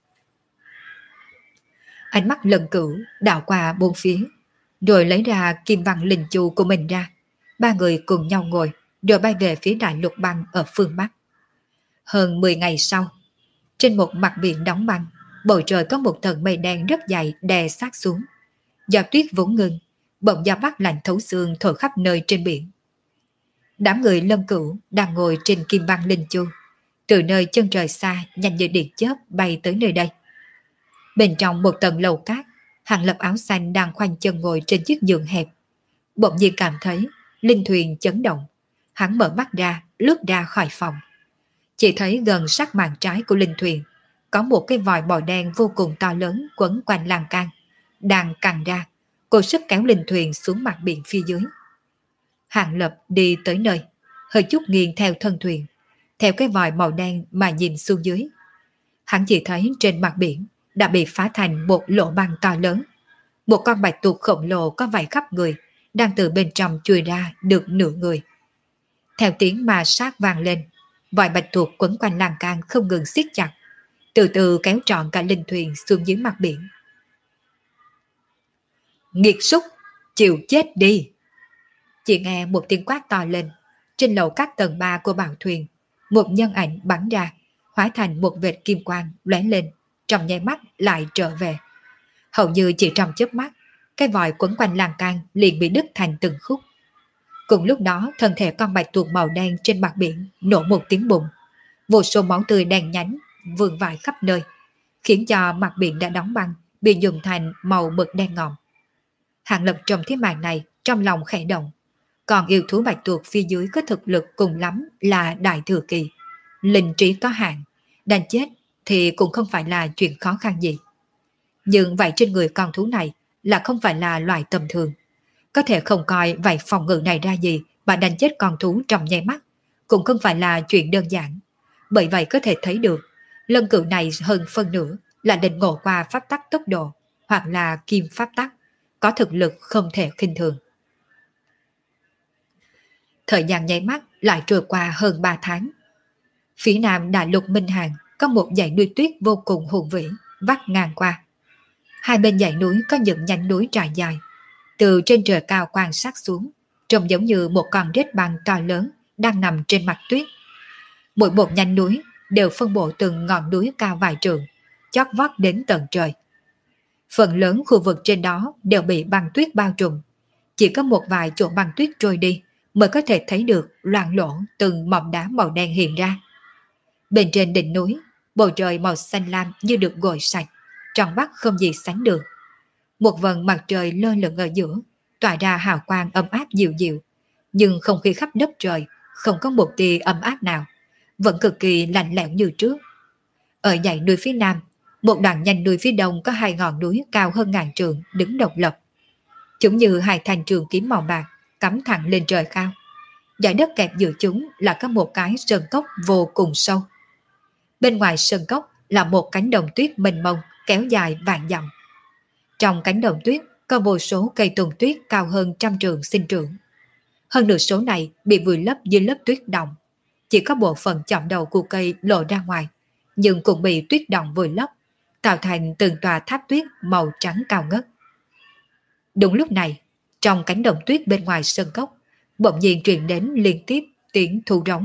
Ánh mắt Lần Cửu đảo qua bốn phía, rồi lấy ra kim băng linh chu của mình ra. Ba người cùng nhau ngồi, rồi bay về phía đại lục băng ở phương Bắc. Hơn mười ngày sau, trên một mặt biển đóng băng, bầu trời có một tầng mây đen rất dày đè sát xuống. Gió tuyết vốn ngừng, bỗng gió bắc lạnh thấu xương thổi khắp nơi trên biển. Đám người Lâm Cửu đang ngồi trên kim băng linh chu, từ nơi chân trời xa nhanh như điện chớp bay tới nơi đây. Bên trong một tầng lầu cát, Hàng Lập áo xanh đang khoanh chân ngồi trên chiếc giường hẹp. Bỗng nhiên cảm thấy linh thuyền chấn động. Hắn mở mắt ra, lướt ra khỏi phòng. Chỉ thấy gần sát màn trái của linh thuyền có một cái vòi bò đen vô cùng to lớn quấn quanh lan can, đang căng ra, cố sức kéo linh thuyền xuống mặt biển phía dưới. Hàng Lập đi tới nơi, hơi chút nghiêng theo thân thuyền, theo cái vòi màu đen mà nhìn xuống dưới. Hắn chỉ thấy trên mặt biển đã bị phá thành một lỗ băng to lớn. Một con bạch tuộc khổng lồ có vảy khắp người đang từ bên trong chui ra được nửa người. Theo tiếng ma sát vang lên, vòi bạch tuộc quấn quanh lan can không ngừng siết chặt, từ từ kéo trọn cả linh thuyền xuống dưới mặt biển. Nghiệt súc, chịu chết đi! Chỉ nghe một tiếng quát to lên. Trên lầu các tầng ba của bảo thuyền, một nhân ảnh bắn ra, hóa thành một vệt kim quang lóe lên, trong nháy mắt lại trở về. Hầu như chỉ trong chớp mắt, cái vòi quấn quanh lan can liền bị đứt thành từng khúc. Cùng lúc đó, thân thể con bạch tuộc màu đen trên mặt biển nổ một tiếng bùng, vô số máu tươi đen nhánh vương vãi khắp nơi, khiến cho mặt biển đã đóng băng bị nhuộm thành màu mực đen ngòm. Hàng Lập trông thấy màn này, trong lòng khẽ động. Còn yêu thú bạch tuộc phía dưới có thực lực cùng lắm là đại thừa kỳ, linh trí có hạn, đánh chết thì cũng không phải là chuyện khó khăn gì. Nhưng vậy trên người con thú này là không phải là loại tầm thường, có thể không coi vậy phòng ngự này ra gì mà đánh chết con thú trong nháy mắt, cũng không phải là chuyện đơn giản. Bởi vậy có thể thấy được, Lân Cửu này hơn phân nửa là định ngộ qua pháp tắc tốc độ, hoặc là kim pháp tắc, có thực lực không thể khinh thường. Thời gian nháy mắt lại trôi qua hơn ba tháng. Phía nam đại lục Minh Hàng có một dãy núi tuyết vô cùng hùng vĩ vắt ngang qua. Hai bên dãy núi có những nhánh núi trải dài, từ trên trời cao quan sát xuống, trông giống như một con rết băng to lớn đang nằm trên mặt tuyết. Mỗi một nhánh núi đều phân bố từng ngọn núi cao vài trượng, chót vót đến tận trời. Phần lớn khu vực trên đó đều bị băng tuyết bao trùm, chỉ có một vài chỗ băng tuyết trôi đi mới có thể thấy được loang lổ từng mỏm đá màu đen hiện ra. Bên trên đỉnh núi, bầu trời màu xanh lam như được gội sạch, tròn vắt không gì sánh được. Một vầng mặt trời lơ lửng ở giữa, tỏa ra hào quang ấm áp dịu dịu, nhưng không khí khắp đất trời không có một tia ấm áp nào, vẫn cực kỳ lạnh lẽo như trước. Ở dãy núi phía nam, một đoạn nhánh núi phía đông có hai ngọn núi cao hơn ngàn trượng đứng độc lập. Chúng như hai thanh trường kiếm màu bạc cắm thẳng lên trời cao. Dải đất kẹp giữa chúng là có một cái sơn cốc vô cùng sâu. Bên ngoài sơn cốc là một cánh đồng tuyết mênh mông kéo dài vạn dặm. Trong cánh đồng tuyết có vô số cây tùng tuyết cao hơn trăm trượng sinh trưởng. Hơn nửa số này bị vùi lấp dưới lớp tuyết động. Chỉ có bộ phận chỏm đầu của cây lộ ra ngoài, nhưng cũng bị tuyết động vùi lấp, tạo thành từng tòa tháp tuyết màu trắng cao ngất. Đúng lúc này, trong cánh đồng tuyết bên ngoài sơn cốc, bỗng nhiên truyền đến liên tiếp tiếng thu rống.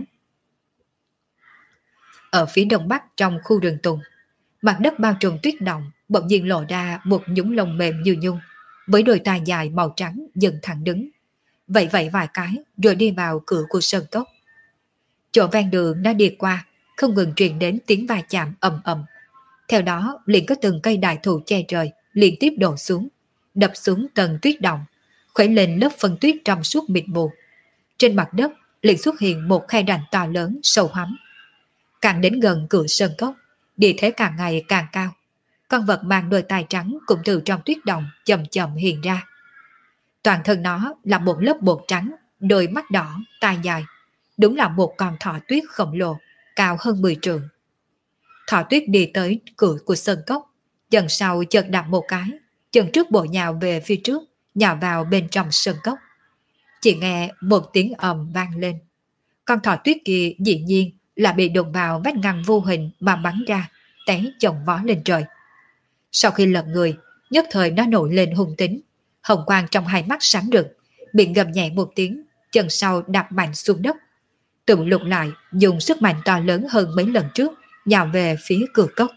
Ở phía đông bắc trong khu rừng tùng, mặt đất bao trùm tuyết động bỗng nhiên lộ ra một nhúng lông mềm như nhung, với đôi tai dài màu trắng dần thẳng đứng. Vậy vậy vài cái rồi đi vào cửa của sơn cốc. Chỗ ven đường đã đi qua, không ngừng truyền đến tiếng va chạm ầm ầm. Theo đó liền có từng cây đại thụ che trời liên tiếp đổ xuống, đập xuống tầng tuyết động, khuấy lên lớp phân tuyết trong suốt mịt mù. Trên mặt đất liền xuất hiện một khe rãnh to lớn sâu hoắm. Càng đến gần cửa sơn cốc, địa thế càng ngày càng cao. Con vật mang đôi tai trắng cũng từ trong tuyết động chậm chậm hiện ra. Toàn thân nó là một lớp bột trắng, đôi mắt đỏ, tai dài. Đúng là một con thỏ tuyết khổng lồ, cao hơn mười trượng. Thỏ tuyết đi tới cửa của sơn cốc, chân sau chợt đạp một cái, chân trước bổ nhào về phía trước, nhào vào bên trong sơn cốc. Chỉ nghe một tiếng ầm vang lên. Con thỏ tuyết kia dĩ nhiên là bị đụng vào vách ngăn vô hình mà bắn ra, té chồng vó lên trời. Sau khi lật người, nhất thời nó nổi lên hung tính, hồng quang trong hai mắt sáng rực, bị gầm nhẹ một tiếng, chân sau đạp mạnh xuống đất. Tự lục lại, dùng sức mạnh to lớn hơn mấy lần trước, nhào về phía cửa cốc.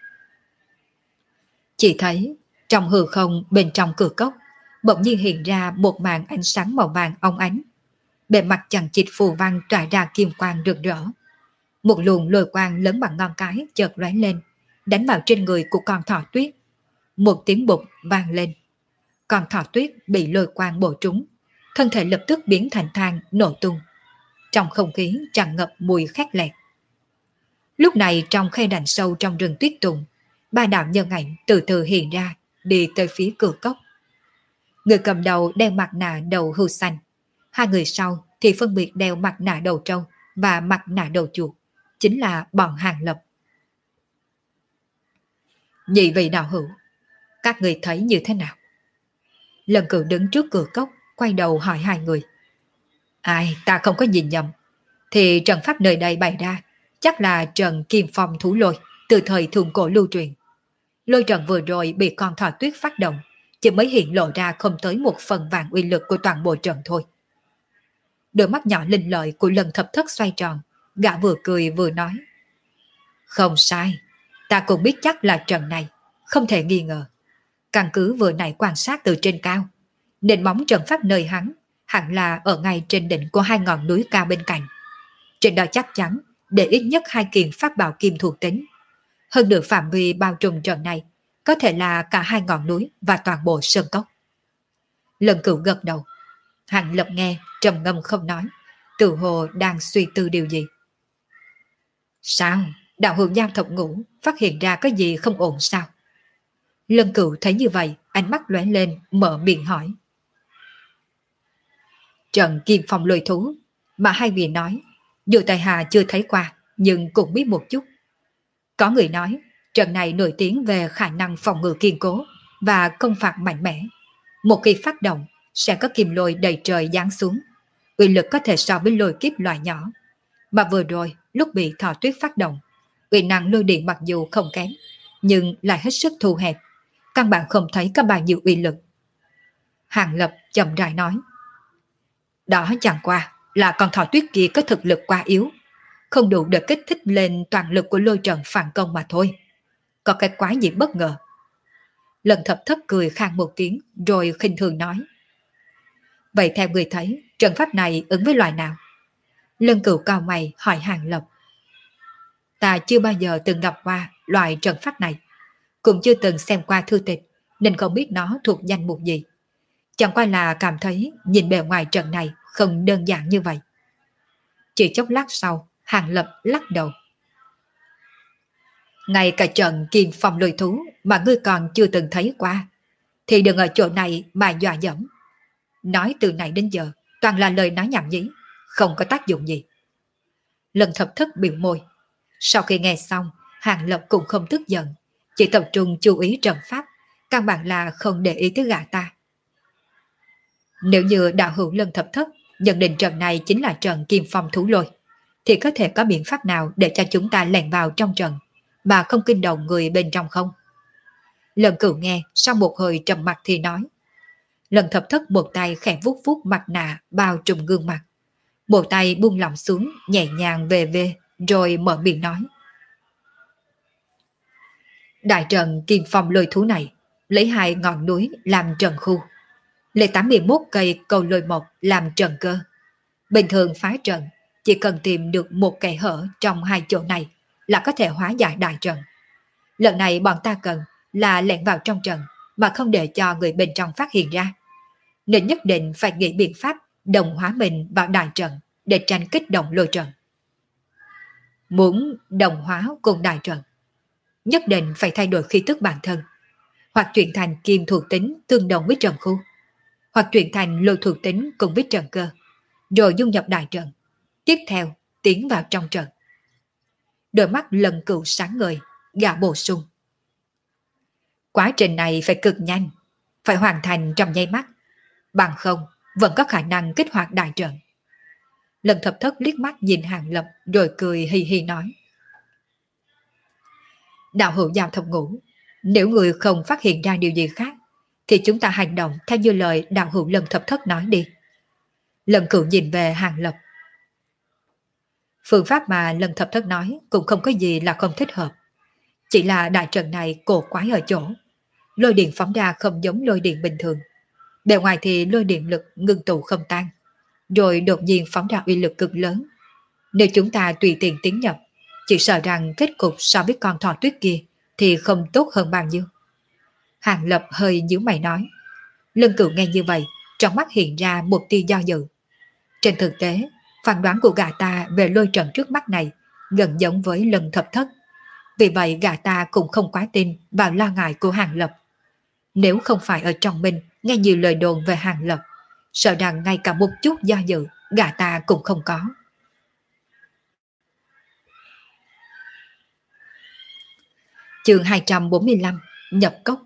Chỉ thấy trong hư không bên trong cửa cốc bỗng nhiên hiện ra một màn ánh sáng màu vàng óng ánh. Bề mặt chằng chịt phù văn tỏa ra kim quang rực rỡ. Một luồng lôi quang lớn bằng ngón cái chợt lóe lên, đánh vào trên người của con thỏ tuyết. Một tiếng bụp vang lên. Con thỏ tuyết bị lôi quang bổ trúng, thân thể lập tức biến thành than nổ tung. Trong không khí tràn ngập mùi khét lẹt. Lúc này trong khe đành sâu trong rừng tuyết tùng, ba đạo nhân ảnh từ từ hiện ra, đi tới phía cửa cốc. Người cầm đầu đeo mặt nạ đầu hươu xanh, hai người sau thì phân biệt đeo mặt nạ đầu trâu và mặt nạ đầu chuột, chính là bọn Hàng Lập. Nhị vị đạo hữu, các người thấy như thế nào? Lần Cửu đứng trước cửa cốc, quay đầu hỏi hai người. Ai, ta không có nhìn nhầm, thì trận pháp nơi đây bày ra chắc là trận Kim Phong Thú Lôi từ thời thượng cổ lưu truyền. Lôi trận vừa rồi bị con thỏ tuyết phát động, chỉ mới hiện lộ ra không tới một phần vạn uy lực của toàn bộ trận thôi. Đôi mắt nhỏ linh lợi của Lần Thập Thất xoay tròn, gã vừa cười vừa nói. Không sai, ta cũng biết chắc là trận này, không thể nghi ngờ. Căn cứ vừa nãy quan sát từ trên cao, nền móng trận pháp nơi hắn hẳn là ở ngay trên đỉnh của hai ngọn núi cao bên cạnh. Trên đó chắc chắn để ít nhất hai kiện pháp bảo kim thuộc tính. Hơn được phạm vi bao trùm trận này có thể là cả hai ngọn núi và toàn bộ sơn cốc. Lần Cửu gật đầu. Hàng Lập nghe trầm ngâm không nói, tự hồ đang suy tư điều gì. Sao? Đạo hữu Giang Thập Ngũ phát hiện ra có gì không ổn sao? Lần Cửu thấy như vậy, ánh mắt lóe lên, mở miệng hỏi. Trận Kim Phong Lôi Thú mà hai vị nói, dù tại hạ chưa thấy qua, nhưng cũng biết một chút. Có người nói, trận này nổi tiếng về khả năng phòng ngự kiên cố và công phạt mạnh mẽ. Một khi phát động, sẽ có kim lôi đầy trời giáng xuống. Uy lực có thể so với lôi kiếp loại nhỏ. Mà vừa rồi, lúc bị thỏ tuyết phát động, uy năng lôi điện mặc dù không kém, nhưng lại hết sức thu hẹp. Căn bản không thấy có bao nhiêu uy lực. Hàng Lập chậm rãi nói. Đó chẳng qua là con thỏ tuyết kia có thực lực quá yếu, không đủ để kích thích lên toàn lực của lôi trận phản công mà thôi. Có cái quái gì bất ngờ. Lần Thập Thất cười khang một tiếng rồi khinh thường nói. Vậy theo người thấy, trận pháp này ứng với loại nào? Lân Cửu cao mày hỏi Hàng Lập. Ta chưa bao giờ từng gặp qua loại trận pháp này, cũng chưa từng xem qua thư tịch, nên không biết nó thuộc danh mục gì. Chẳng qua là cảm thấy nhìn bề ngoài trận này không đơn giản như vậy. Chỉ chốc lát sau, Hàng Lập lắc đầu. Ngay cả trận Kim Phong Lôi Thú mà ngươi còn chưa từng thấy qua, thì đừng ở chỗ này mà dọa dẫm. Nói từ này đến giờ toàn là lời nói nhảm nhí, không có tác dụng gì. Lần Thập Thất biểu môi. Sau khi nghe xong, Hàng Lập cũng không tức giận, chỉ tập trung chú ý trận pháp, căn bản là không để ý tới gã ta. Nếu như đạo hữu Lần Thập Thất nhận định trận này chính là trận Kim Phong Thú Lôi, thì có thể có biện pháp nào để cho chúng ta lẻn vào trong trận mà không kinh động người bên trong không? Lần Cửu nghe sau một hồi trầm mặc thì nói. Lần Thập Thất một tay khẽ vuốt vuốt mặt nạ bao trùm gương mặt, một tay buông lỏng xuống nhẹ nhàng về về rồi mở miệng nói. Đại trận Kim Phong Lôi Thú này lấy hai ngọn núi làm trận khu, lấy tám mươi mốt cây cầu lôi mộc làm trận cơ. Bình thường phá trận chỉ cần tìm được một kẽ hở trong hai chỗ này là có thể hóa giải đại trận. Lần này bọn ta cần là lẻn vào trong trận mà không để cho người bên trong phát hiện ra, nên nhất định phải nghĩ biện pháp đồng hóa mình vào đại trận để tranh kích động lôi trận. Muốn đồng hóa cùng đại trận, nhất định phải thay đổi khí tức bản thân, hoặc chuyển thành kim thuộc tính tương đồng với trần khu, hoặc chuyển thành lôi thuộc tính cùng với trần cơ, rồi dung nhập đại trận. Tiếp theo, tiến vào trong trận. Đôi mắt Lần Cửu sáng ngời, gã bổ sung. Quá trình này phải cực nhanh, phải hoàn thành trong nháy mắt, bằng không vẫn có khả năng kích hoạt đại trận. Lần Thập Thất liếc mắt nhìn Hàng Lập rồi cười hi hi nói. Đạo hữu Giao Thập Ngũ, nếu người không phát hiện ra điều gì khác, thì chúng ta hành động theo như lời đạo hữu Lần Thập Thất nói đi. Lần Cửu nhìn về Hàng Lập. Phương pháp mà Lần Thập Thất nói cũng không có gì là không thích hợp. Chỉ là đại trận này cổ quái ở chỗ, lôi điện phóng ra không giống lôi điện bình thường. Bề ngoài thì lôi điện lực ngưng tụ không tan, rồi đột nhiên phóng ra uy lực cực lớn. Nếu chúng ta tùy tiện tiến nhập, chỉ sợ rằng kết cục so với con thỏ tuyết kia thì không tốt hơn bao nhiêu. Hàng Lập hơi nhíu mày nói. Lân Cửu nghe như vậy, trong mắt hiện ra một tia do dự. Trên thực tế, phán đoán của gã ta về lôi trận trước mắt này gần giống với Lần Thập Thất. Vì vậy gã ta cũng không quá tin vào lo ngại của Hàng Lập. Nếu không phải ở trong mình nghe nhiều lời đồn về Hàng Lập, sợ rằng ngay cả một chút do dự gã ta cũng không có. Chương hai trăm bốn mươi lăm, nhập cốc.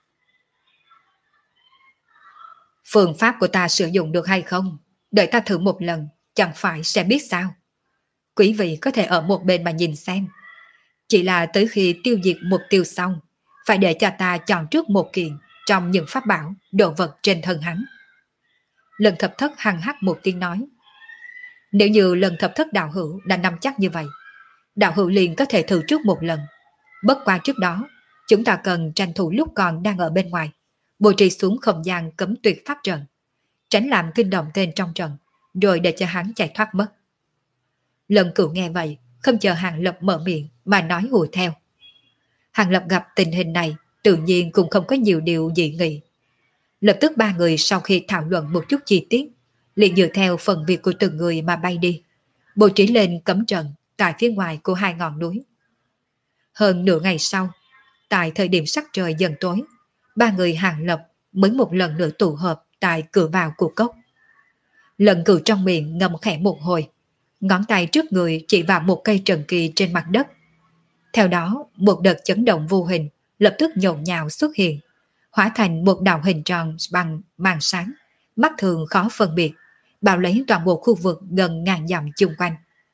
Phương pháp của ta sử dụng được hay không? Đợi ta thử một lần, chẳng phải sẽ biết sao. Quý vị có thể ở một bên mà nhìn xem. Chỉ là tới khi tiêu diệt mục tiêu xong, phải để cho ta chọn trước một kiện trong những pháp bảo, đồ vật trên thân hắn. Lần Thập Thất hằng hắc một tiếng nói. Nếu như Lần Thập Thất đạo hữu đã nắm chắc như vậy, đạo hữu liền có thể thử trước một lần. Bất qua trước đó, chúng ta cần tranh thủ lúc còn đang ở bên ngoài, bố trí xuống không gian cấm tuyệt pháp trận, tránh làm kinh động tên trong trận, rồi để cho hắn chạy thoát mất. Lần Cửu nghe vậy, không chờ Hàng Lập mở miệng mà nói hùa theo. Hàng Lập gặp tình hình này, tự nhiên cũng không có nhiều điều dị nghị. Lập tức ba người sau khi thảo luận một chút chi tiết, liền dựa theo phần việc của từng người mà bay đi, bố trí lên cấm trận tại phía ngoài của hai ngọn núi. Hơn nửa ngày sau, tại thời điểm sắc trời dần tối, ba người Hàng Lập mới một lần nữa tụ hợp tại cửa vào của cốc. Lần Cửu trong miệng ngầm khẽ một hồi, ngón tay trước người chỉ vào một cây trần kỳ trên mặt đất. Theo đó, một đợt chấn động vô hình lập tức nhộn nhạo xuất hiện, hóa thành một đạo hình tròn bằng màn sáng, mắt thường khó phân biệt, bao lấy toàn bộ khu vực gần ngàn dặm chung quanh.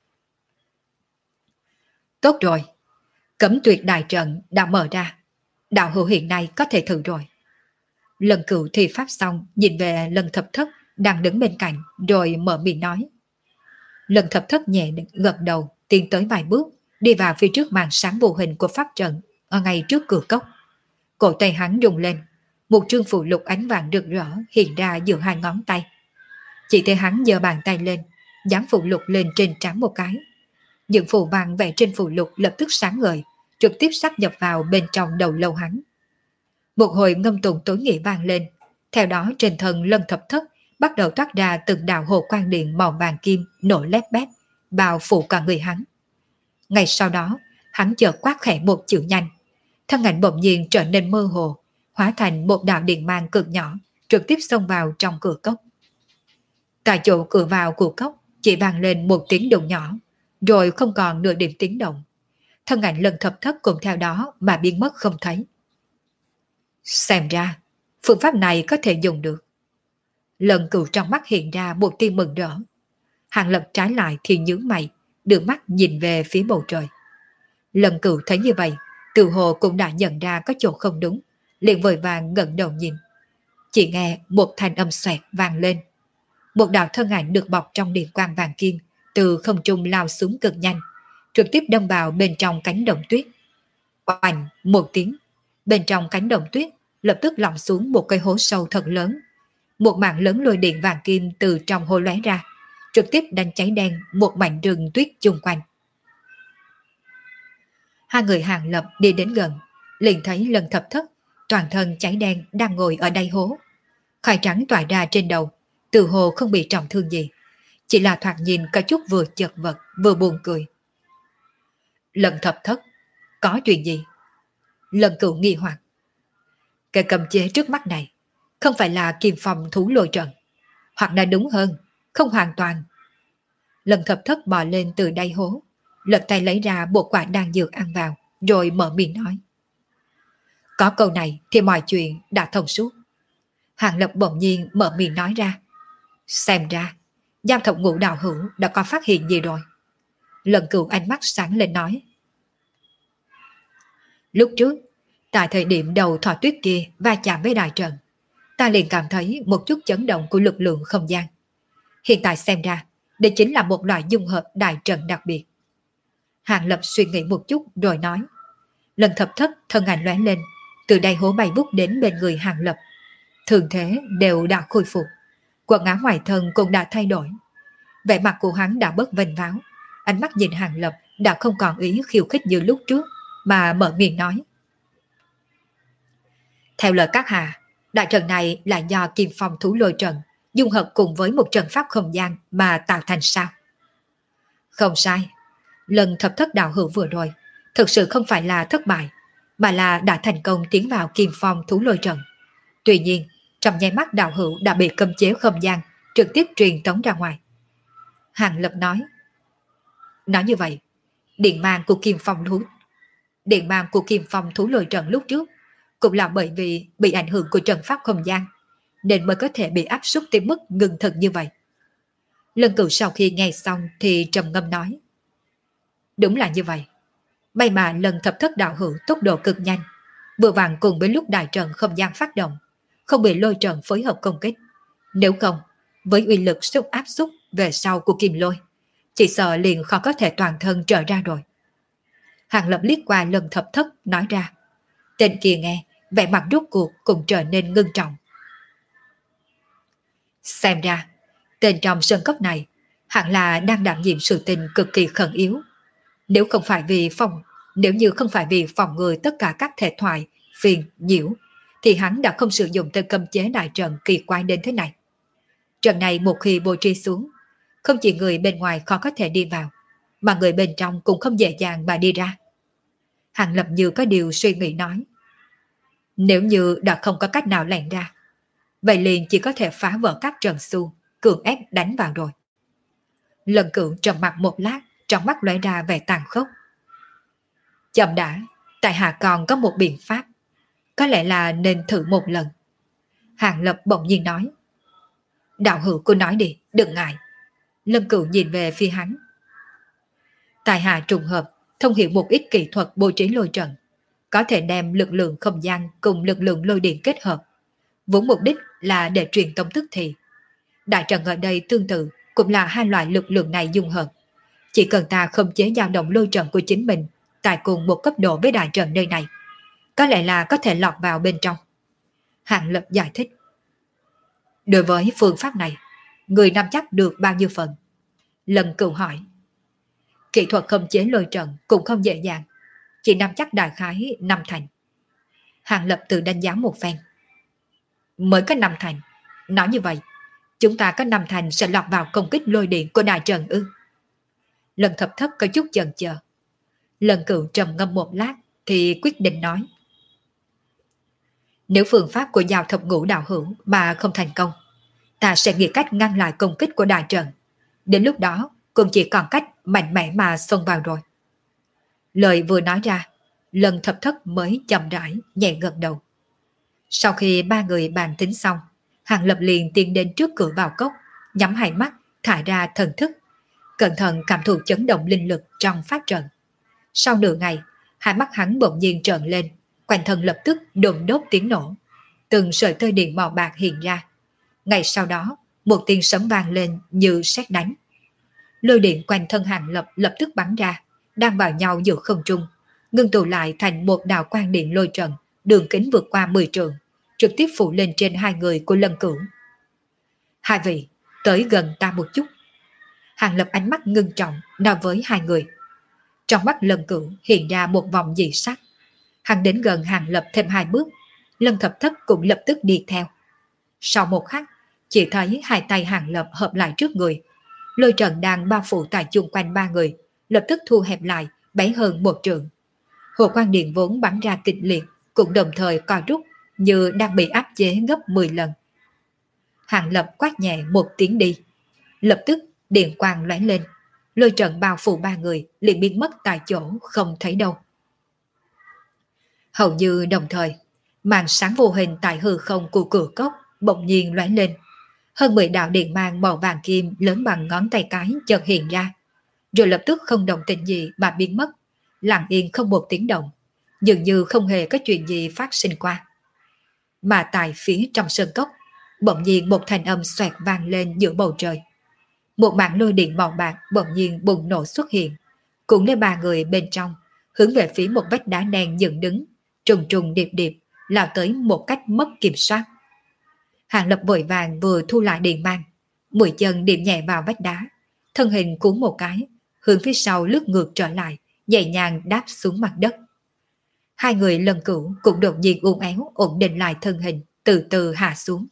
Tốt rồi, cấm tuyệt đại trận đã mở ra, đạo hữu hiện nay có thể thử rồi. Lần Cửu thi pháp xong, nhìn về Lần Thập Thất đang đứng bên cạnh, rồi mở miệng nói. Lần Thập Thất nhẹ gật đầu, tiến tới vài bước, đi vào phía trước màn sáng vô hình của pháp trận ở ngay trước cửa cốc. Cổ tay hắn rung lên, một trương phù lục ánh vàng rực rỡ hiện ra giữa hai ngón tay. Chỉ thấy hắn giơ bàn tay lên, dán phù lục lên trên trán một cái. Những phù vàng vẽ trên phù lục lập tức sáng ngời, trực tiếp sáp nhập vào bên trong đầu lâu hắn. Một hồi ngâm tụng tối nghĩa vang lên, theo đó trên thân Lần Thập Thất bắt đầu toát ra từng đạo hồ quang điện màu vàng kim nổi lép bét, bao phủ cả người hắn. Ngay sau đó, hắn chợt quát khẽ một chữ nhanh, thân ảnh bỗng nhiên trở nên mơ hồ, hóa thành một đạo điện mang cực nhỏ, trực tiếp xông vào trong cửa cốc. Tại chỗ cửa vào của cốc chỉ vang lên một tiếng động nhỏ, rồi không còn nửa điểm tiếng động. Thân ảnh Lần Thập Thất cũng theo đó mà biến mất không thấy. Xem ra, phương pháp này có thể dùng được. Lần Cửu trong mắt hiện ra một tia mừng rỡ. Hàng Lập trái lại thì nhướng mày, đưa mắt nhìn về phía bầu trời. Lần Cửu thấy như vậy, tự hồ cũng đã nhận ra có chỗ không đúng, liền vội vàng ngẩng đầu nhìn. Chỉ nghe một thanh âm xoẹt vang lên. Một đạo thân ảnh được bọc trong điện quang vàng kim từ không trung lao xuống cực nhanh, trực tiếp đâm vào bên trong cánh đồng tuyết. Oành một tiếng, bên trong cánh đồng tuyết lập tức lọt xuống một cây hố sâu thật lớn. Một mảng lớn lôi điện vàng kim từ trong hố lóe ra, trực tiếp đánh cháy đen một mảnh rừng tuyết chung quanh. Hai người Hàng Lập đi đến gần, liền thấy Lần Thập Thất toàn thân cháy đen đang ngồi ở đáy hố. Khói trắng tỏa ra trên đầu, từ hồ không bị trọng thương gì, chỉ là thoạt nhìn có chút vừa chật vật vừa buồn cười. Lần Thập Thất, có chuyện gì? Lần Cửu nghi hoặc. Cái cầm chế trước mắt này không phải là kim phong thú lôi trận, hoặc là đúng hơn, không hoàn toàn. Lần Thập Thất bò lên từ đáy hố, lật tay lấy ra một quả đan dược ăn vào, rồi mở miệng nói. Có câu này thì mọi chuyện đã thông suốt. Hàng Lập bỗng nhiên mở miệng nói ra. Xem ra, Giang Thập Ngũ đạo hữu đã có phát hiện gì rồi? Lần Cửu ánh mắt sáng lên nói. Lúc trước, tại thời điểm đầu thọ tuyết kia va chạm với đại trận, ta liền cảm thấy một chút chấn động của lực lượng không gian. Hiện tại xem ra, đây chính là một loại dung hợp đại trận đặc biệt. Hàng Lập suy nghĩ một chút rồi nói. Lần Thập Thất thân ảnh lóe lên, từ đây hố bay bút đến bên người Hàng Lập. Thường thế đều đã khôi phục, quần áo ngoài thân cũng đã thay đổi. Vẻ mặt của hắn đã bớt vênh váo, ánh mắt nhìn Hàng Lập đã không còn ý khiêu khích như lúc trước, mà mở miệng nói. Theo lời các hạ, đại trận này là do kim phong thú lôi trận dung hợp cùng với một trận pháp không gian mà tạo thành sao? Không sai, lần Thập Thất đạo hữu vừa rồi thực sự không phải là thất bại, mà là đã thành công tiến vào kim phong thú lôi trận. Tuy nhiên, trong nháy mắt đạo hữu đã bị cấm chế không gian trực tiếp truyền tống ra ngoài. Hàng Lập nói. Nói như vậy, điện mang của kim phong thú điện mang của kim phong thú lôi trận lúc trước cũng là bởi vì bị ảnh hưởng của trận pháp không gian, nên mới có thể bị áp suất tới mức ngừng thực như vậy. Lần Cửu sau khi nghe xong thì trầm ngâm nói. Đúng là như vậy. May mà lần Thập Thất đạo hữu tốc độ cực nhanh, vừa vặn cùng với lúc đại trận không gian phát động, không bị lôi trận phối hợp công kích. Nếu không, với uy lực sức áp suất về sau của kim lôi, chỉ sợ liền khó có thể toàn thân trở ra rồi. Hàng Lập liếc qua lần Thập Thất nói ra. Tên kia nghe, vẻ mặt rốt cuộc cũng trở nên ngưng trọng. Xem ra, tên trong sân cốc này hẳn là đang đảm nhiệm sự tình cực kỳ khẩn yếu. Nếu không phải vì phòng, nếu như không phải vì phòng ngừa tất cả các thể thoại, phiền, nhiễu, thì hắn đã không sử dụng tên cấm chế đại trận kỳ quái đến thế này. Trận này một khi bố trí xuống, không chỉ người bên ngoài khó có thể đi vào, mà người bên trong cũng không dễ dàng mà đi ra. Hàng Lập như có điều suy nghĩ nói. Nếu như đã không có cách nào lẻn ra, vậy liền chỉ có thể phá vỡ các trận xu, cường ép đánh vào rồi. Lần Cửu trầm mặt một lát, trong mắt lóe ra vẻ tàn khốc. Chậm đã, tại hạ còn có một biện pháp, có lẽ là nên thử một lần. Hàng Lập bỗng nhiên nói. Đạo hữu cô nói đi, đừng ngại. Lần Cửu nhìn về phía hắn. Tại hạ trùng hợp thông hiểu một ít kỹ thuật bố trí lôi trận, có thể đem lực lượng không gian cùng lực lượng lôi điện kết hợp, vốn mục đích là để truyền tống tức thì. Đại trận ở đây tương tự cũng là hai loại lực lượng này dung hợp. Chỉ cần ta khống chế dao động lôi trận của chính mình tại cùng một cấp độ với đại trận nơi này, có lẽ là có thể lọt vào bên trong. Hàng Lập giải thích. Đối với phương pháp này, người nắm chắc được bao nhiêu phần? Lần Cửu hỏi. Kỹ thuật khống chế lôi trận cũng không dễ dàng, chỉ nắm chắc đại khái năm thành. Hàng Lập tự đánh giá một phen. Mới có năm thành. Nói như vậy, chúng ta có năm thành sẽ lọt vào công kích lôi điện của đại trận ư? Lần Thập Thất có chút chần chờ. Lần Cửu trầm ngâm một lát thì quyết định nói. Nếu phương pháp của Giao Thập Ngũ đạo hữu mà không thành công, ta sẽ nghĩ cách ngăn lại công kích của đại trận. Đến lúc đó cũng chỉ còn cách mạnh mẽ mà xông vào rồi. Lời vừa nói ra, Lần Thập Thất mới chậm rãi nhẹ gật đầu. Sau khi ba người bàn tính xong, Hàng Lập liền tiến đến trước cửa vào cốc, nhắm hai mắt, thả ra thần thức, cẩn thận cảm thụ chấn động linh lực trong pháp trận. Sau nửa ngày, hai mắt hắn bỗng nhiên trợn lên, quanh thân lập tức đùng đốt tiếng nổ. Từng sợi tơ điện màu bạc hiện ra. Ngay sau đó, một tiếng sấm vang lên như sét đánh. Lôi điện quanh thân Hàng Lập lập tức bắn ra, đang vào nhau giữa không trung, ngưng tụ lại thành một đạo quang điện lôi trận, đường kính vượt qua mười trượng, trực tiếp phủ lên trên hai người của Lần Cửu. Hai vị, tới gần ta một chút. Hàng Lập ánh mắt ngưng trọng nói với hai người. Trong mắt Lần Cửu hiện ra một vòng dị sắc. Hắn đến gần Hàng Lập thêm hai bước, Lần Thập Thất cũng lập tức đi theo. Sau một khắc, chỉ thấy hai tay Hàng Lập hợp lại trước người. Lôi trận đang bao phủ tại chung quanh ba người, lập tức thu hẹp lại, bé hơn một trượng. Hồ Quang Điện vốn bắn ra kịch liệt, cũng đồng thời co rút như đang bị áp chế gấp mười lần. Hàng Lập quát nhẹ một tiếng đi. Lập tức điện quang lóe lên, lôi trận bao phủ ba người liền biến mất tại chỗ không thấy đâu. Hầu như đồng thời, màn sáng vô hình tại hư không của cửa cốc bỗng nhiên lóe lên. Hơn mười đạo điện mang màu vàng kim lớn bằng ngón tay cái chợt hiện ra, rồi lập tức không động tĩnh gì mà biến mất, lặng yên không một tiếng động, dường như không hề có chuyện gì phát sinh qua. Mà tại phía trong sơn cốc, bỗng nhiên một thanh âm xoẹt vang lên giữa bầu trời. Một mảng lôi điện màu bạc bỗng nhiên bùng nổ xuất hiện, cũng lấy ba người bên trong, hướng về phía một vách đá đen dựng đứng, trùng trùng điệp điệp, lao tới một cách mất kiểm soát. Hàng Lập vội vàng vừa thu lại điện mang, mũi chân điểm nhẹ vào vách đá, thân hình cuốn một cái, hướng phía sau lướt ngược trở lại, nhẹ nhàng đáp xuống mặt đất. Hai người lần cửu cũng đột nhiên uốn éo ổn định lại thân hình, từ từ hạ xuống.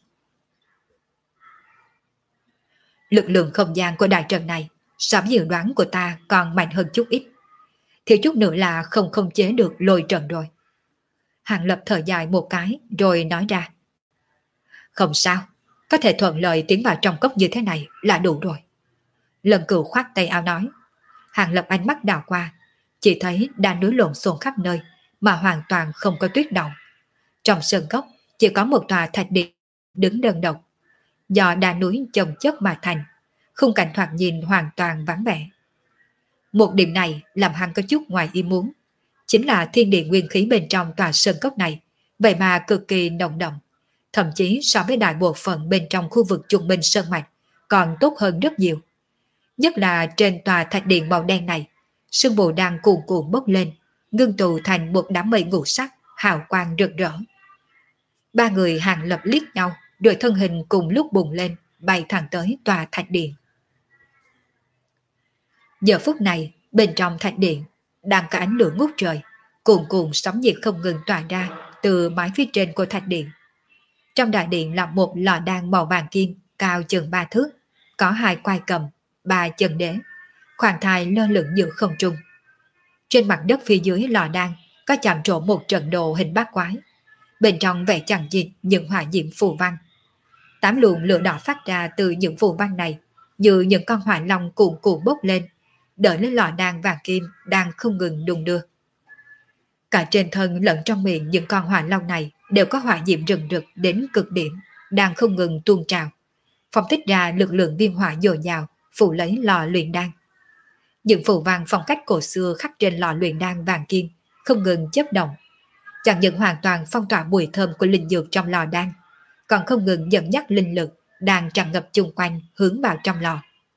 Lực lượng không gian của đại trận này so với dự đoán của ta còn mạnh hơn chút ít, thiếu chút nữa là không khống chế được lôi trận rồi. Hàng Lập thở dài một cái rồi nói ra: Không sao, có thể thuận lợi tiến vào trong cốc như thế này là đủ rồi. Lần cửu khoát tay áo nói. Hàng Lập ánh mắt đảo qua, chỉ thấy đá núi lộn xộn khắp nơi mà hoàn toàn không có tuyết động. Trong sơn cốc chỉ có một tòa thạch điện đứng đơn độc, do đá núi chồng chất mà thành, khung cảnh thoạt nhìn hoàn toàn vắng vẻ. Một điểm này làm hắn có chút ngoài ý muốn, chính là thiên địa nguyên khí bên trong tòa sơn cốc này vậy mà cực kỳ nồng đậm, thậm chí so với đại bộ phận bên trong khu vực trung minh sơn mạch còn tốt hơn rất nhiều. Nhất là trên tòa thạch điện màu đen này, sương mù đang cuồn cuộn bốc lên, ngưng tụ thành một đám mây ngũ sắc, hào quang rực rỡ. Ba người Hàng Lập liếc nhau, rồi thân hình cùng lúc bùng lên, bay thẳng tới tòa thạch điện. Giờ phút này, bên trong thạch điện, đang có ánh lửa ngút trời, cuồn cuộn sóng nhiệt không ngừng tỏa ra từ mái phía trên của thạch điện. Trong đại điện là một lò đan màu vàng kim, cao chừng ba thước, có hai quai cầm, ba chân đế, khoan thai lơ lửng giữa không trung. Trên mặt đất phía dưới lò đan có chạm trổ một trận đồ hình bát quái, bên trong vẽ chẳng chịt những hỏa diễm phù văn. Tám luồng lửa đỏ phát ra từ những phù văn này như những con hỏa long cuồn cuộn bốc lên, đợi lên lò đan vàng kim đang không ngừng đung đưa. Cả trên thân lẫn trong miệng những con hỏa long này đều có hỏa diễm rừng rực đến cực điểm, đang không ngừng tuôn trào, phóng thích ra lực lượng viêm hỏa dồi dào, phủ lấy lò luyện đan. Những phù văn phong cách cổ xưa khắc trên lò luyện đan vàng kim không ngừng chớp động, chẳng những hoàn toàn phong tỏa mùi thơm của linh dược trong lò đan, còn không ngừng dẫn dắt linh lực đang tràn ngập chung quanh hướng vào trong lò.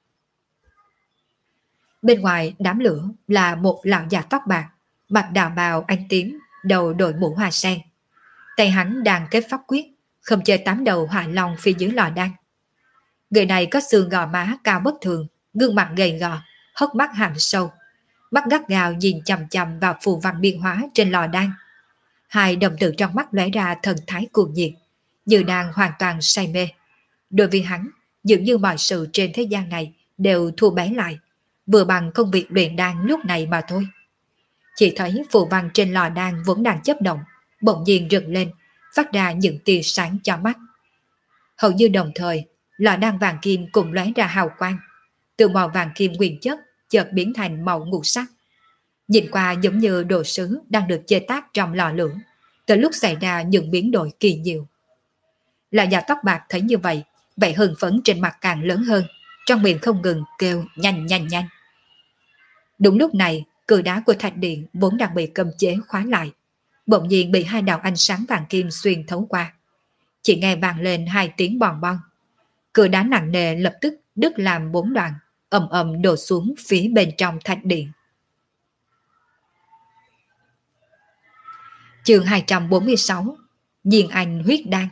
Bên ngoài đám lửa là một lão già tóc bạc, mặt đào bào ánh tím, đầu đội mũ hoa sen. Tay hắn đang kết pháp quyết, không chơi tám đầu hỏa long phía dưới lò đan. Người này có xương gò má cao bất thường, gương mặt gầy gò, hốc mắt hàm sâu, mắt gắt gao nhìn chằm chằm vào phù văn biến hóa trên lò đan. Hai đồng tử trong mắt lóe ra thần thái cuồng nhiệt, như đang hoàn toàn say mê. Đối với hắn, dường như mọi sự trên thế gian này đều thua bé lại, vừa bằng công việc luyện đan lúc này mà thôi. Chỉ thấy phù văn trên lò đan vốn đang chớp động, bỗng nhiên rực lên, phát ra những tia sáng cho mắt. Hầu như đồng thời, lò đan vàng kim cũng lóe ra hào quang, từ màu vàng kim nguyên chất chợt biến thành màu ngũ sắc. Nhìn qua giống như đồ sứ đang được chế tác trong lò lửa, từ lúc xảy ra những biến đổi kỳ diệu. Lão già tóc bạc thấy như vậy, vậy hưng phấn trên mặt càng lớn hơn, trong miệng không ngừng kêu nhanh nhanh nhanh. Đúng lúc này, cửa đá của thạch điện vốn đang bị cầm chế khóa lại, bỗng nhiên bị hai đạo ánh sáng vàng kim xuyên thấu qua. Chỉ nghe vang lên hai tiếng bòn bon, cửa đá nặng nề lập tức đứt làm bốn đoạn, ầm ầm đổ xuống phía bên trong thạch điện. Chương hai trăm bốn mươi sáu, Diên Anh huyết đan.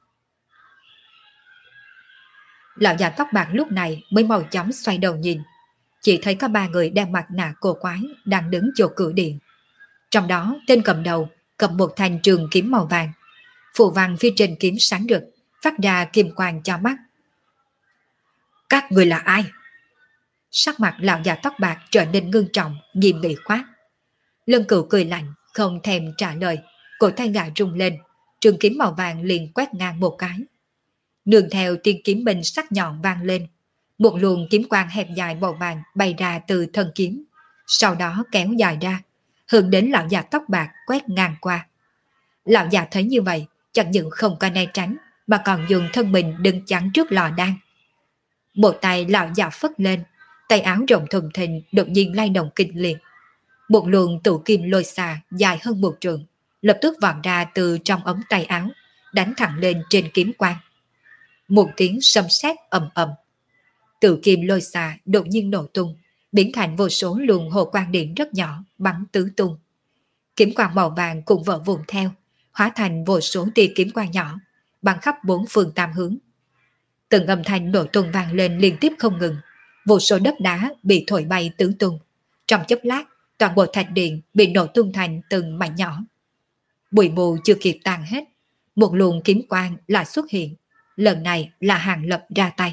Lão già tóc bạc lúc này mới mau chóng xoay đầu nhìn, chỉ thấy có ba người đeo mặt nạ cổ quái đang đứng chỗ cửa điện. Trong đó tên cầm đầu cầm một thanh trường kiếm màu vàng, phù văn phía trên kiếm sáng rực, phát ra kim quang cho mắt. Các người là ai? Sắc mặt lão già tóc bạc trở nên ngưng trọng, nghiêm nghị quát. Lân Cửu cười lạnh, Không thèm trả lời, cổ tay gã rung lên, trường kiếm màu vàng liền quét ngang một cái. Nương theo tiếng kiếm minh sắc nhọn vang lên, một luồng kiếm quang hẹp dài màu vàng bay ra từ thân kiếm, sau đó kéo dài ra, hướng đến lão già tóc bạc quét ngang qua. Lão già thấy như vậy, chẳng những không có né tránh, mà còn dùng thân mình đứng chắn trước lò đan. Một tay lão già phất lên, tay áo rộng thùng thình đột nhiên lay động kinh liệt. Một luồng tụ kim lôi xà dài hơn một trượng, lập tức vọt ra từ trong ống tay áo, đánh thẳng lên trên kiếm quang. Một tiếng sấm sét ầm ầm, tự kim lôi xà đột nhiên nổ tung, biến thành vô số luồng hồ quang điện rất nhỏ bắn tứ tung. Kiếm quang màu vàng cũng vỡ vụn theo, hóa thành vô số tia kiếm quang nhỏ, bắn khắp bốn phương tám hướng. Từng âm thanh nổ tung vang lên liên tiếp không ngừng, vô số đất đá bị thổi bay tứ tung. Trong chốc lát, toàn bộ thạch điện bị nổ tung thành từng mảnh nhỏ. Bụi mù chưa kịp tan hết, một luồng kiếm quang lại xuất hiện. Lần này là Hàng Lập ra tay.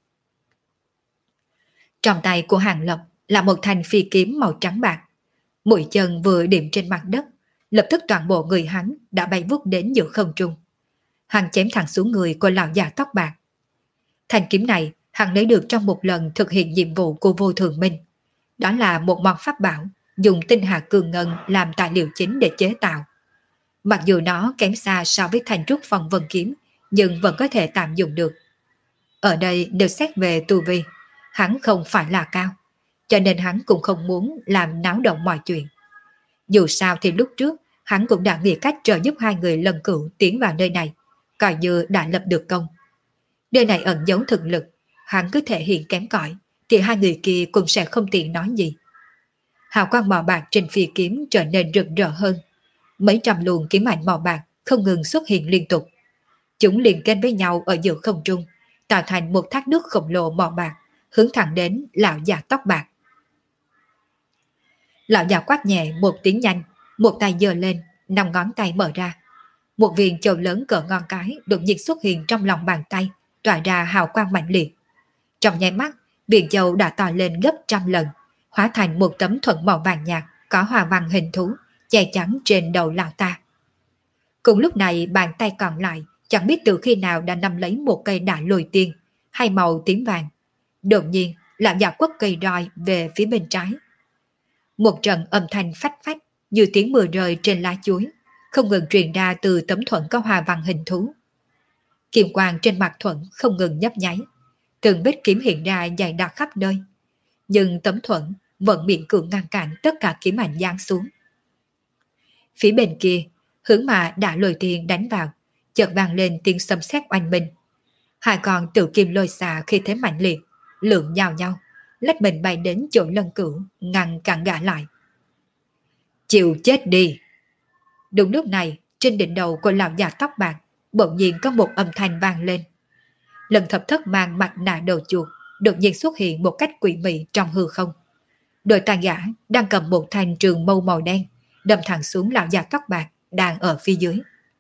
Trong tay của Hàng Lập là một thanh phi kiếm màu trắng bạc. Mũi chân vừa điểm trên mặt đất, lập tức toàn bộ người hắn đã bay vút đến giữa không trung. Hắn chém thẳng xuống người của lão già tóc bạc. Thanh kiếm này hắn lấy được trong một lần thực hiện nhiệm vụ của Vô Thường Minh. Đó là một món pháp bảo dùng tinh hà cường ngân làm tài liệu chính để chế tạo. Mặc dù nó kém xa so với thanh trúc phong vân kiếm, nhưng vẫn có thể tạm dùng được. Ở đây đều xét về tu vi, hắn không phải là cao, cho nên hắn cũng không muốn làm náo động mọi chuyện. Dù sao thì lúc trước, hắn cũng đã nghĩ cách trợ giúp hai người lần cửu tiến vào nơi này, coi như đã lập được công. Nơi này ẩn giấu thực lực, hắn cứ thể hiện kém cỏi, thì hai người kia cũng sẽ không tiện nói gì. Hào quang màu bạc trên phi kiếm trở nên rực rỡ hơn. Mấy trăm luồng kiếm ảnh màu bạc không ngừng xuất hiện liên tục. Chúng liền kết với nhau ở giữa không trung, tạo thành một thác nước khổng lồ màu bạc, hướng thẳng đến lão già tóc bạc. Lão già quát nhẹ một tiếng nhanh, một tay giơ lên, năm ngón tay mở ra. Một viên châu lớn cỡ ngón cái đột nhiên xuất hiện trong lòng bàn tay, tỏa ra hào quang mạnh liệt. Trong nháy mắt, viên châu đã to lên gấp trăm lần, hóa thành một tấm thuẫn màu vàng nhạt có hoa văn hình thú, che chắn trên đầu lão ta. Cùng lúc này, bàn tay còn lại chẳng biết từ khi nào đã nắm lấy một cây đại lôi tiên, hai màu tím vàng. Đột nhiên, lão già quất cây roi về phía bên trái. Một trận âm thanh phách phách như tiếng mưa rơi trên lá chuối, không ngừng truyền ra từ tấm thuẫn có hoa văn hình thú. Kim quang trên mặt thuẫn không ngừng nhấp nháy, từng vết kiếm hiện ra dày đặc khắp nơi. Nhưng tấm thuẫn vẫn miễn cưỡng ngăn cản tất cả kiếm ảnh giáng xuống. Phía bên kia, hướng mà đã lôi tiên đánh vào, chợt vang lên tiếng sấm sét oanh minh. Hai con tự kim lôi xà khi thế mạnh liệt, lượng nhào nhau, lách mình bay đến chỗ Lân Cửu, ngăn cản gã lại. Chịu chết đi! Đúng lúc này, trên đỉnh đầu của lão già tóc bạc, bỗng nhiên có một âm thanh vang lên. Lần Thập Thất mang mặt nạ đầu chuột, đột nhiên xuất hiện một cách quỷ mị trong hư không. Đôi tay gã đang cầm một thanh trường mâu màu đen, đâm thẳng xuống lão già tóc bạc đang ở phía dưới.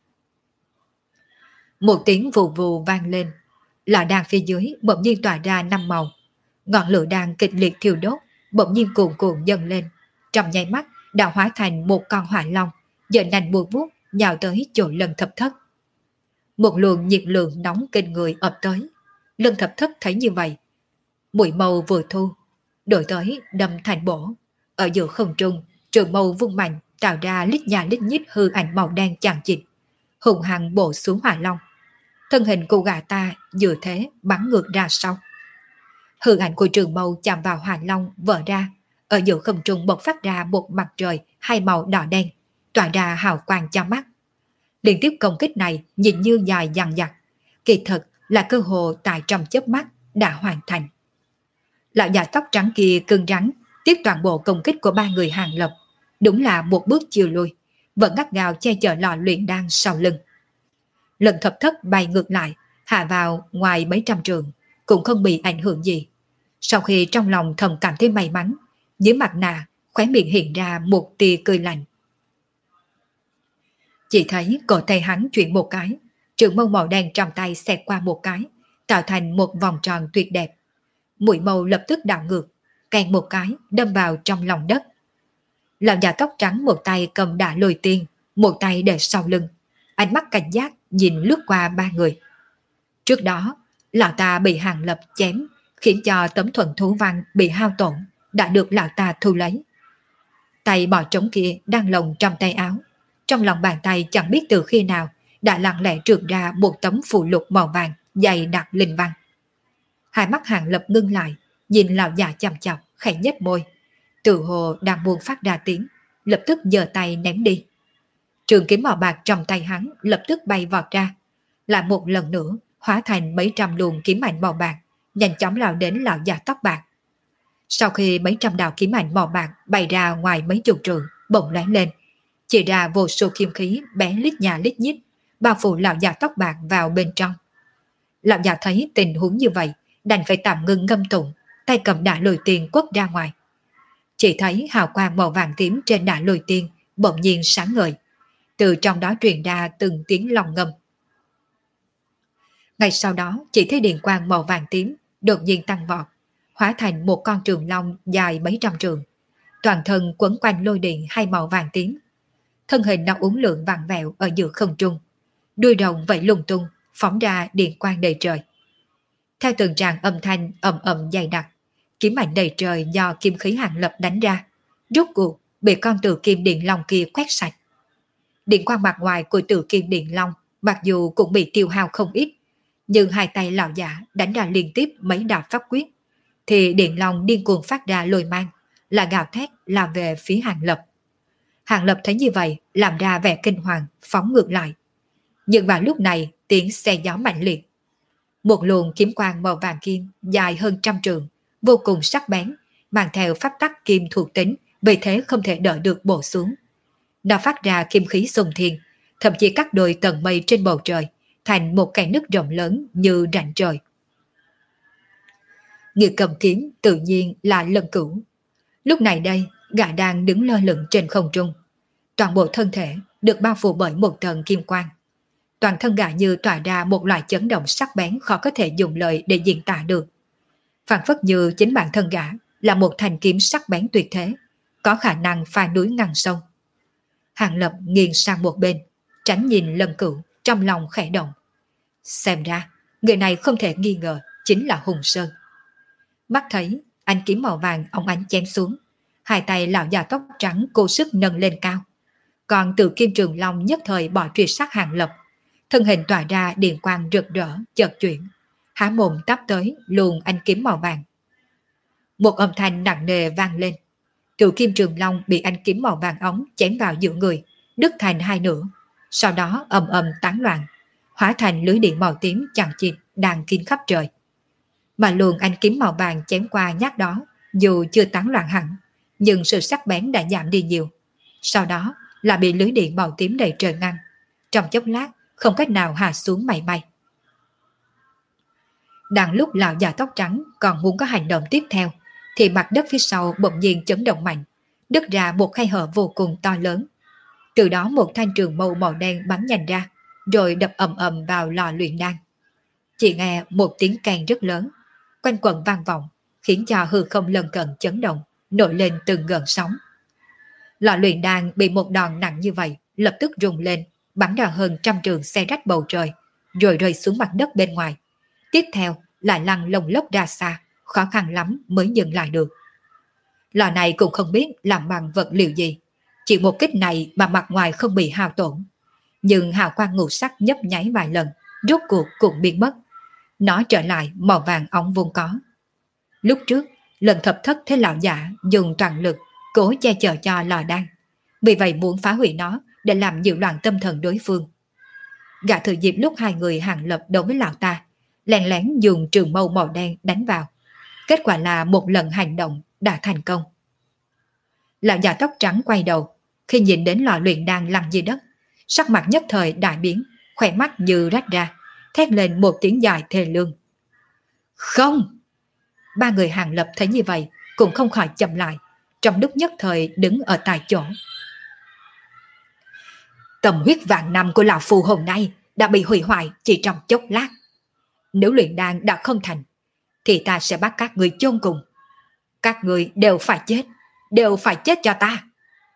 Một tiếng vù vù vang lên, lò đan phía dưới bỗng nhiên tỏa ra năm màu. Ngọn lửa đang kịch liệt thiêu đốt, bỗng nhiên cuồn cuộn dâng lên, trong nháy mắt đã hóa thành một con hỏa long, giơ nành buông vuốt nhào tới chỗ Lân Thập Thất. Một luồng nhiệt lượng nóng kinh người ập tới. Lân Thập Thất thấy như vậy, mũi mâu vừa thu, đổi tới đâm thành bổ. Ở giữa không trung, trường mâu vung mạnh tạo ra lít nhà lít nhít hư ảnh màu đen chằng chịt, hùng hăng bổ xuống hỏa long. Thân hình của gã ta vừa thế bắn ngược ra sau. Hư ảnh của trường mâu chạm vào hỏa long vỡ ra, ở giữa không trung bộc phát ra một mặt trời hai màu đỏ đen, tỏa ra hào quang cho mắt. Liên tiếp công kích này nhìn như dài dằng dặc, kỳ thực là cơ hội tại trong chớp mắt đã hoàn thành. Lão già tóc trắng kia cứng rắn tiếp toàn bộ công kích của ba người Hàng Lập, đúng là một bước chiều lui, vẫn gắt gao che chở lò luyện đan sau lưng. Lần Thập Thất bay ngược lại, hạ vào ngoài mấy trăm trường, cũng không bị ảnh hưởng gì. Sau khi trong lòng thầm cảm thấy may mắn, dưới mặt nạ khóe miệng hiện ra một tia cười lạnh. Chỉ thấy cổ tay hắn chuyển một cái, trường mâu màu đen trong tay xẹt qua một cái, tạo thành một vòng tròn tuyệt đẹp. Mũi mâu lập tức đảo ngược, kèn một cái đâm vào trong lòng đất. Lão già tóc trắng một tay cầm đả lôi tiên, một tay để sau lưng, ánh mắt cảnh giác nhìn lướt qua ba người. Trước đó, lão ta bị Hàng Lập chém, khiến cho tấm thuần thú văn bị hao tổn, đã được lão ta thu lấy. Tay bò trống kia đang lồng trong tay áo, trong lòng bàn tay chẳng biết từ khi nào đã lặng lẽ trượt ra một tấm phù lục màu vàng dày đặc linh văn. Hai mắt Hàng Lập ngưng lại, nhìn lão già chằm chằm, khẽ nhếch môi, tự hồ đang buồn phát ra tiếng, lập tức giơ tay ném đi. Trường kiếm màu bạc trong tay hắn lập tức bay vọt ra, lại một lần nữa hóa thành mấy trăm luồng kiếm ảnh màu bạc, nhanh chóng lao đến lão già tóc bạc. Sau khi mấy trăm đạo kiếm ảnh màu bạc bay ra ngoài mấy chục trường, bỗng lóe lên, chỉ ra vô số kiếm khí bé lít nhà lít nhít, bao phủ lão già tóc bạc vào bên trong. Lão già thấy tình huống như vậy, đành phải tạm ngưng ngâm tụng, tay cầm đả lôi tiên quất ra ngoài. Chỉ thấy hào quang màu vàng tím trên đả lôi tiên bỗng nhiên sáng ngời, từ trong đó truyền ra từng tiếng long ngâm. Ngay sau đó chỉ thấy điện quang màu vàng tím đột nhiên tăng vọt, hóa thành một con trường long dài mấy trăm trường, toàn thân quấn quanh lôi điện hai màu vàng tím. Thân hình nó uốn lượn vặn vẹo ở giữa không trung, đuôi rồng vẫy lung tung, phóng ra điện quang đầy trời. Theo từng tràng âm thanh ầm ầm dày đặc, kiếm ảnh đầy trời do kim khí Hàng Lập đánh ra, rốt cuộc bị con tử kim điện long kia quét sạch. Điện quang mặt ngoài của tử kim điện long mặc dù cũng bị tiêu hao không ít, nhưng hai tay lão giả đánh ra liên tiếp mấy đạo pháp quyết, thì điện long điên cuồng phát ra lôi mang, là gào thét làm về phía Hàng Lập. Hàng Lập thấy như vậy, làm ra vẻ kinh hoàng, phóng ngược lại. Nhưng vào lúc này, tiếng xe gió mạnh liệt. Một luồng kiếm quang màu vàng kim dài hơn trăm trường, vô cùng sắc bén, mang theo pháp tắc kim thuộc tính, vì thế không thể đỡ được bổ xuống. Nó phát ra kim khí xung thiên, thậm chí cắt đôi tầng mây trên bầu trời, thành một cái nứt rộng lớn như rãnh trời. Người cầm kiếm tự nhiên là Lân Cửu. Lúc này đây, gã đang đứng lơ lửng trên không trung. Toàn bộ thân thể được bao phủ bởi một tầng kim quang. Toàn thân gã như tỏa ra một loại chấn động sắc bén khó có thể dùng lời để diễn tả được. Phản phất như chính bản thân gã là một thanh kiếm sắc bén tuyệt thế, có khả năng phá núi ngăn sông. Hàng Lập nghiêng sang một bên, tránh nhìn Lân Cửu, trong lòng khẽ động. Xem ra, người này không thể nghi ngờ chính là Hùng Sơn. Mắt thấy ánh kiếm màu vàng óng ánh chém xuống, hai tay lão già tóc trắng cố sức nâng lên cao. Còn từ kim trường long nhất thời bỏ truy sát Hàng Lập, thân hình tỏa ra điện quang rực rỡ chợt chuyển, há mồm tắp tới luồng ánh kiếm màu vàng. Một âm thanh nặng nề vang lên, cựu kim trường long bị ánh kiếm màu vàng ống chém vào giữa người, đứt thành hai nửa, sau đó ầm ầm tán loạn, hóa thành lưới điện màu tím chằng chịt đang kín khắp trời. Mà luồng ánh kiếm màu vàng chém qua nhát đó, dù chưa tán loạn hẳn, nhưng sự sắc bén đã giảm đi nhiều. Sau đó là bị lưới điện màu tím đầy trời ngăn, trong chốc lát không cách nào hạ xuống mảy may. Đang lúc lão già tóc trắng còn muốn có hành động tiếp theo, thì mặt đất phía sau bỗng nhiên chấn động mạnh, đứt ra một khe hở vô cùng to lớn. Từ đó một thanh trường mâu màu đen bắn nhanh ra, rồi đập ầm ầm vào lò luyện đan. Chỉ nghe một tiếng kèn rất lớn, quanh quẩn vang vọng, khiến cho hư không lân cận chấn động, nổi lên từng gợn sóng. Lò luyện đan bị một đòn nặng như vậy, lập tức rung lên, bắn ra hơn trăm trường xe rách bầu trời, rồi rơi xuống mặt đất bên ngoài. Tiếp theo lại lăn lông lốc ra xa, khó khăn lắm mới dừng lại được. Lò này cũng không biết làm bằng vật liệu gì, chỉ một kích này mà mặt ngoài không bị hao tổn. Nhưng hào quang ngũ sắc nhấp nháy vài lần, rốt cuộc cũng biến mất. Nó trở lại màu vàng óng vốn có. Lúc trước, lần thập thất thế lão giả dùng toàn lực cố che chở cho lò đan, vì vậy muốn phá hủy nó để làm nhiễu loạn tâm thần đối phương. Gã thừa dịp lúc hai người Hàng Lập đấu với lão ta, lén lén dùng trường mâu màu đen đánh vào. Kết quả là một lần hành động đã thành công. Lão già tóc trắng quay đầu, khi nhìn đến lò luyện đan lăn dưới đất, sắc mặt nhất thời đại biến, khỏe mắt như rách ra, thét lên một tiếng dài thê lương. Không! Ba người Hàng Lập thấy như vậy cũng không khỏi chậm lại, trong lúc nhất thời đứng ở tại chỗ. Tâm huyết vạn năm của lão phù hôm nay đã bị hủy hoại chỉ trong chốc lát. Nếu luyện đan đã không thành, thì ta sẽ bắt các người chôn cùng. Các người đều phải chết, đều phải chết cho ta.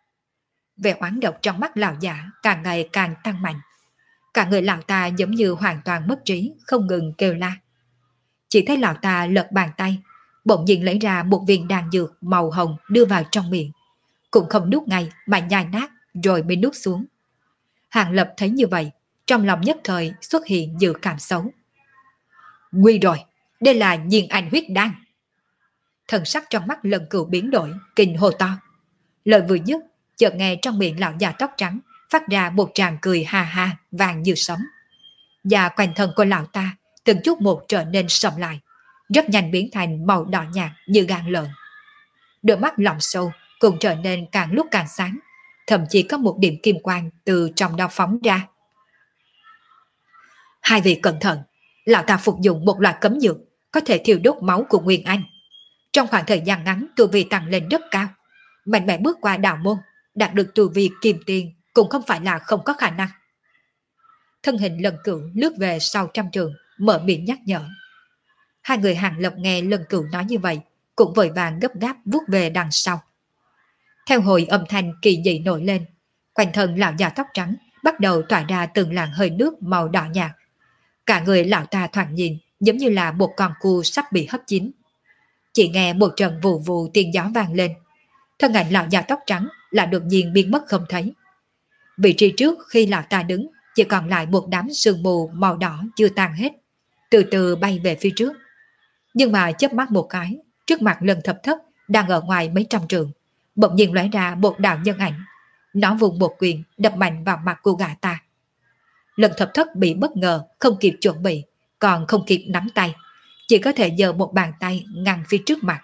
Vẻ oán độc trong mắt lão giả càng ngày càng tăng mạnh. Cả người lão ta giống như hoàn toàn mất trí, không ngừng kêu la. Chỉ thấy lão ta lật bàn tay, bỗng nhiên lấy ra một viên đan dược màu hồng đưa vào trong miệng. Cũng không nuốt ngay mà nhai nát rồi mới nuốt xuống. Hàng Lập thấy như vậy, trong lòng nhất thời xuất hiện dự cảm xấu. Nguy rồi, đây là nhiên anh huyết đan. Thần sắc trong mắt Lần Cửu biến đổi, kinh hô to. Lời vừa dứt, chợt nghe trong miệng lão già tóc trắng phát ra một tràng cười ha ha vàng như sấm. Và quanh thân của lão ta từng chút một trở nên sầm lại, rất nhanh biến thành màu đỏ nhạt như gan lợn. Đôi mắt lỏng sâu cũng trở nên càng lúc càng sáng, thậm chí có một điểm kim quang từ trong đó phóng ra. Hai vị cẩn thận, lão ta phục dụng một loại cấm dược có thể thiêu đốt máu của Nguyên Anh. Trong khoảng thời gian ngắn tu vi tăng lên rất cao, mạnh mẽ bước qua đạo môn, đạt được tu vi kim tiền cũng không phải là không có khả năng. Thân hình Lần Cửu lướt về sau trăm trường, mở miệng nhắc nhở. Hai người Hàng Lập nghe Lần Cửu nói như vậy, cũng vội vàng gấp gáp vuốt về đằng sau. Theo hồi âm thanh kỳ dị nổi lên, quanh thân lão già tóc trắng bắt đầu tỏa ra từng làn hơi nước màu đỏ nhạt. Cả người lão ta thoạt nhìn giống như là một con cua sắp bị hấp chín. Chỉ nghe một trận vù vù tiếng gió vang lên, thân ảnh lão già tóc trắng là đột nhiên biến mất không thấy. Vị trí trước khi lão ta đứng chỉ còn lại một đám sương mù màu đỏ chưa tan hết, từ từ bay về phía trước. Nhưng mà chớp mắt một cái, trước mặt Lần Thập Thất đang ở ngoài mấy trăm trượng, bỗng nhiên lóe ra một đạo nhân ảnh. Nó vùng một quyền đập mạnh vào mặt của gã ta. Lần Thập Thất bị bất ngờ, không kịp chuẩn bị, còn không kịp nắm tay, chỉ có thể giơ một bàn tay ngăn phía trước mặt.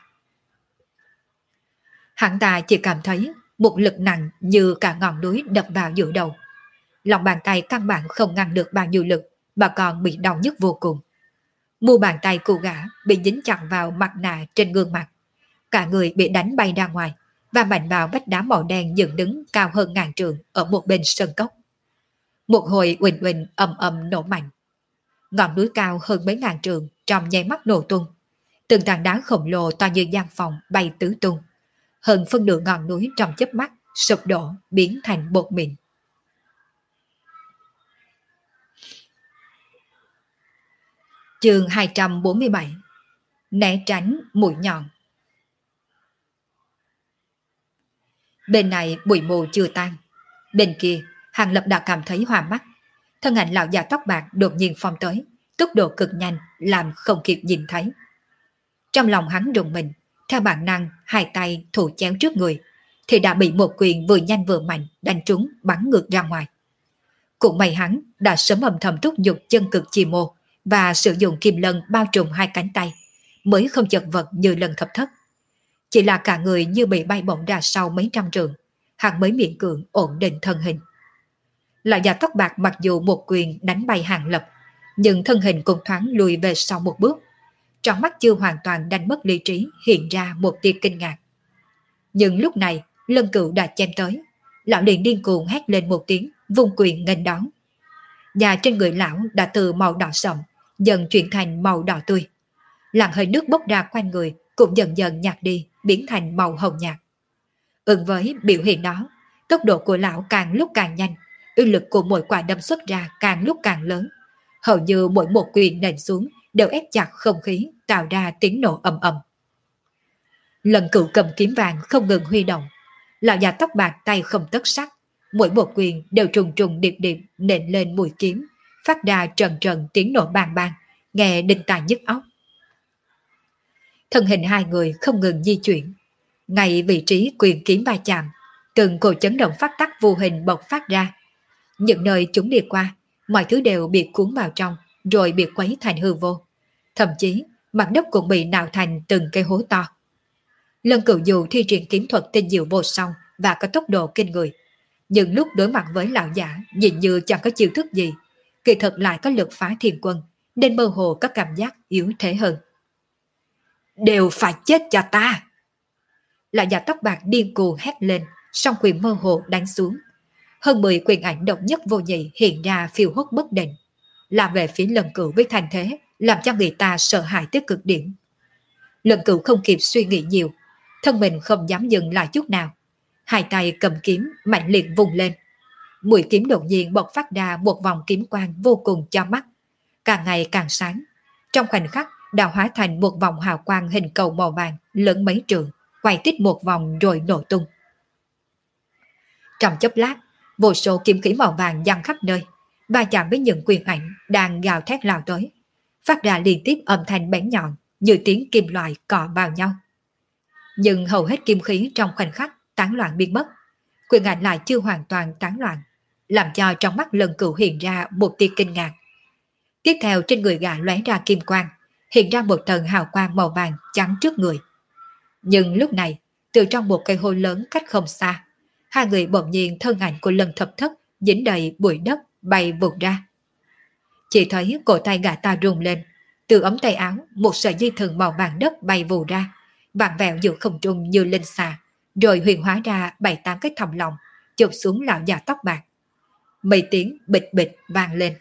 Hắn ta chỉ cảm thấy một lực nặng như cả ngọn núi đập vào giữa đầu. Lòng bàn tay căn bản không ngăn được bao nhiêu lực, mà còn bị đau nhức vô cùng. Mu bàn tay của gã bị dính chặt vào mặt nạ trên gương mặt, cả người bị đánh bay ra ngoài và mạnh vào vách đá màu đen dựng đứng cao hơn ngàn trượng ở một bên sơn cốc. Một hồi uỳnh uỳnh ầm ầm nổ mạnh, ngọn núi cao hơn mấy ngàn trượng trong nháy mắt nổ tung, từng tảng đá khổng lồ to như gian phòng bay tứ tung, hơn phân nửa ngọn núi trong chớp mắt sụp đổ biến thành bột mịn. Chương hai trăm bốn mươi bảy. Né tránh mũi nhọn. Bên này bụi mù chưa tan, bên kia Hàng Lập đã cảm thấy hoa mắt. Thân ảnh lão già tóc bạc đột nhiên phong tới, tốc độ cực nhanh làm không kịp nhìn thấy. Trong lòng hắn rùng mình, theo bản năng hai tay thủ chéo trước người, thì đã bị một quyền vừa nhanh vừa mạnh đánh trúng bắn ngược ra ngoài. Cũng may hắn đã sớm âm thầm thúc giục chân cực chi mô và sử dụng kim lân bao trùm hai cánh tay, mới không chật vật như Lần Thập Thất. Chỉ là cả người như bị bay bổng ra sau mấy trăm trượng, hắn mới miễn cưỡng ổn định thân hình. Lão già tóc bạc mặc dù một quyền đánh bay Hàng Lập, nhưng thân hình cũng thoáng lùi về sau một bước. Trong mắt chưa hoàn toàn đánh mất lý trí hiện ra một tia kinh ngạc. Nhưng lúc này Lân Cửu đã chém tới, lão liền điên cuồng hét lên một tiếng, vung quyền nghênh đón. Và trên người lão đã từ màu đỏ sậm dần chuyển thành màu đỏ tươi. Làn hơi nước bốc ra quanh người cũng dần dần nhạt đi, biến thành màu hồng nhạt. Ứng với biểu hiện đó, tốc độ của lão càng lúc càng nhanh, uy lực của mỗi quả đâm xuất ra càng lúc càng lớn. Hầu như mỗi một quyền nện xuống đều ép chặt không khí, tạo ra tiếng nổ ầm ầm. Lần Cửu cầm kiếm vàng không ngừng huy động, lão già tóc bạc tay không tất sắc, mỗi một quyền đều trùng trùng điệp điệp nện lên mũi kiếm, phát ra trần trần tiếng nổ bang bang, nghe đinh tai nhức óc. Thân hình hai người không ngừng di chuyển, ngay vị trí quyền kiếm va chạm, từng cổ chấn động phát tắc vô hình bộc phát ra. Những nơi chúng đi qua, mọi thứ đều bị cuốn vào trong, rồi bị quấy thành hư vô. Thậm chí, mặt đất cũng bị nạo thành từng cây hố to. Lần Cửu dù thi triển kiếm thuật tinh diệu vô song và có tốc độ kinh người, nhưng lúc đối mặt với lão giả nhìn như chẳng có chiêu thức gì, kỳ thực lại có lực phá thiên quân, nên mơ hồ có cảm giác yếu thế hơn. Đều phải chết cho ta! Lão già tóc bạc điên cuồng hét lên, song quyền mơ hồ đánh xuống. Hơn mười quyền ảnh độc nhất vô nhị hiện ra phiêu hốt bất định, làm về phía Lần Cửu với thành thế làm cho người ta sợ hãi tới cực điểm. Lần Cửu không kịp suy nghĩ nhiều, thân mình không dám dừng lại chút nào. hai tay cầm kiếm mạnh liệt vùng lên. Mũi kiếm đột nhiên bộc phát ra một vòng kiếm quang vô cùng cho mắt, càng ngày càng sáng. Trong khoảnh khắc đã hóa thành một vòng hào quang hình cầu màu vàng lớn mấy trượng, quay tít một vòng rồi nổ tung. Trong chốc lát, vô số kiếm khí màu vàng văng khắp nơi, va chạm với những quyền ảnh đang gào thét lao tới, phát ra liên tiếp âm thanh bén nhọn như tiếng kim loại cọ vào nhau. Nhưng hầu hết kim khí trong khoảnh khắc tán loạn biến mất, quyền ảnh lại chưa hoàn toàn tán loạn, làm cho trong mắt Lần Cửu hiện ra một tia kinh ngạc. Tiếp theo trên người gã lóe ra kim quang, hiện ra một tầng hào quang màu vàng chắn trước người. Nhưng lúc này, từ trong một cây hôi lớn cách không xa, hai người bỗng nhiên thân ảnh của Lần Thập Thất dính đầy bụi đất bay vụt ra. Chỉ thấy cổ tay gã ta rung lên, từ ống tay áo một sợi dây thừng màu vàng đất bay vù ra, vặn vẹo giữa không trung như linh xà, rồi huyền hóa ra bảy tám cái thòng lọng chụp xuống lão già tóc bạc. Mấy tiếng bịch bịch vang lên.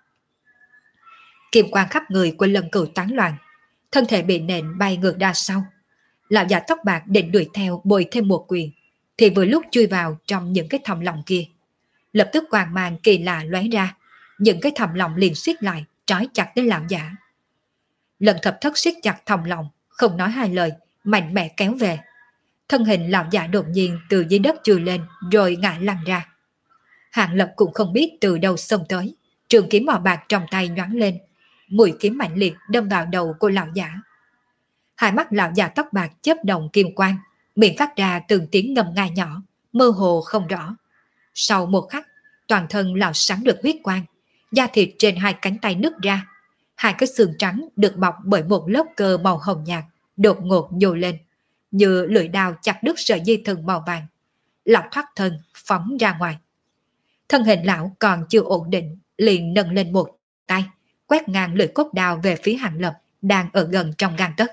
Kim quang khắp người của Lần Cửu tán loạn, thân thể bị nện bay ngược ra sau. Lão già tóc bạc định đuổi theo bồi thêm một quyền, thì vừa lúc chui vào trong những cái thòng lọng kia. Lập tức quang mang kỳ lạ lóe ra, những cái thòng lọng liền siết lại, trói chặt đến lão giả. Lần Thập Thất siết chặt thòng lọng, không nói hai lời, mạnh mẽ kéo về. Thân hình lão giả đột nhiên từ dưới đất chui lên, rồi ngã lăn ra. Hạng Lập cũng không biết từ đâu xông tới, trường kiếm màu bạc trong tay nhoáng lên, mũi kiếm mạnh liệt đâm vào đầu của lão giả. Hai mắt lão già tóc bạc chớp động kim quang, miệng phát ra từng tiếng ngầm nga nhỏ, mơ hồ không rõ. Sau một khắc, toàn thân lão sáng được huyết quang, da thịt trên hai cánh tay nứt ra, hai cái xương trắng được bọc bởi một lớp cơ màu hồng nhạt đột ngột nhô lên, như lưỡi đao chặt đứt sợi dây thừng màu vàng. Lão thoát thân phóng ra ngoài. Thân hình lão còn chưa ổn định, liền nâng lên một tay, quét ngang lưỡi cốt đao về phía Hạng Lập đang ở gần trong gang tấc.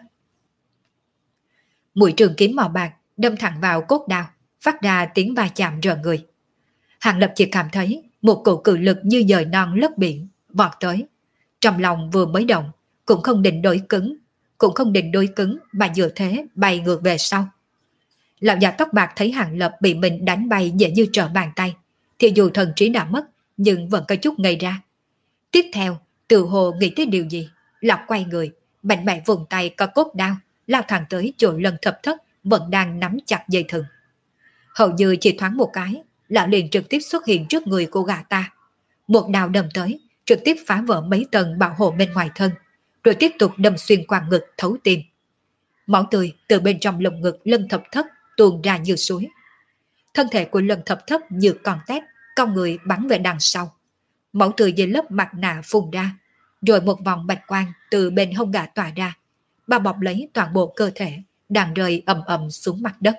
Mũi trường kiếm màu bạc đâm thẳng vào cốt đao, phát ra tiếng va chạm rợn người. Hạng Lập chỉ cảm thấy một cổ cự lực như dời non lấp biển vọt tới. Trong lòng vừa mới động, cũng không định đối cứng, cũng không định đối cứng mà dựa thế bay ngược về sau. Lão già tóc bạc thấy Hạng Lập bị mình đánh bay dễ như trở bàn tay, thì dù thần trí đã mất nhưng vẫn có chút ngây ra. Tiếp theo, tự hồ nghĩ tới điều gì, lão quay người, mạnh mẽ vùng tay có cốt đao, lao thẳng tới chỗ Lần Thập Thất vẫn đang nắm chặt dây thừng. Hầu như chỉ thoáng một cái, lão liền trực tiếp xuất hiện trước người của gã ta. Một đao đâm tới, trực tiếp phá vỡ mấy tầng bảo hộ bên ngoài thân, rồi tiếp tục đâm xuyên qua ngực thấu tim. Máu tươi từ bên trong lồng ngực Lần Thập Thất tuôn ra như suối. Thân thể của Lần Thập Thất như con tét, cong người bắn về đằng sau. Máu tươi dưới lớp mặt nạ phun ra, rồi một vòng bạch quang từ bên hông gã tỏa ra, bao bọc lấy toàn bộ cơ thể đang rơi ầm ầm xuống mặt đất.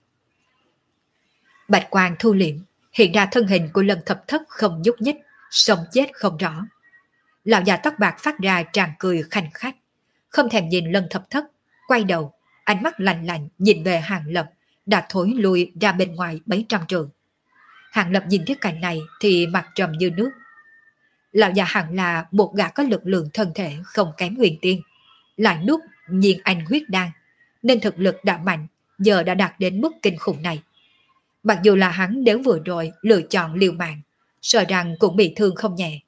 Bạch quang thu liễm, hiện ra thân hình của Lần Thập Thất không nhúc nhích, sống chết không rõ. Lão già tóc bạc phát ra tràng cười khanh khách, không thèm nhìn Lần Thập Thất, quay đầu, ánh mắt lạnh lạnh nhìn về Hạng Lập đã thối lui ra bên ngoài mấy trăm trượng. Hạng Lập nhìn thấy cảnh này thì mặt trầm như nước. Lão già hẳn là một gã có lực lượng thân thể không kém huyền tiên, lại nuốt nhiên anh huyết đan, nên thực lực đã mạnh, giờ đã đạt đến mức kinh khủng này. Mặc dù là hắn nếu vừa rồi lựa chọn liều mạng, sợ rằng cũng bị thương không nhẹ.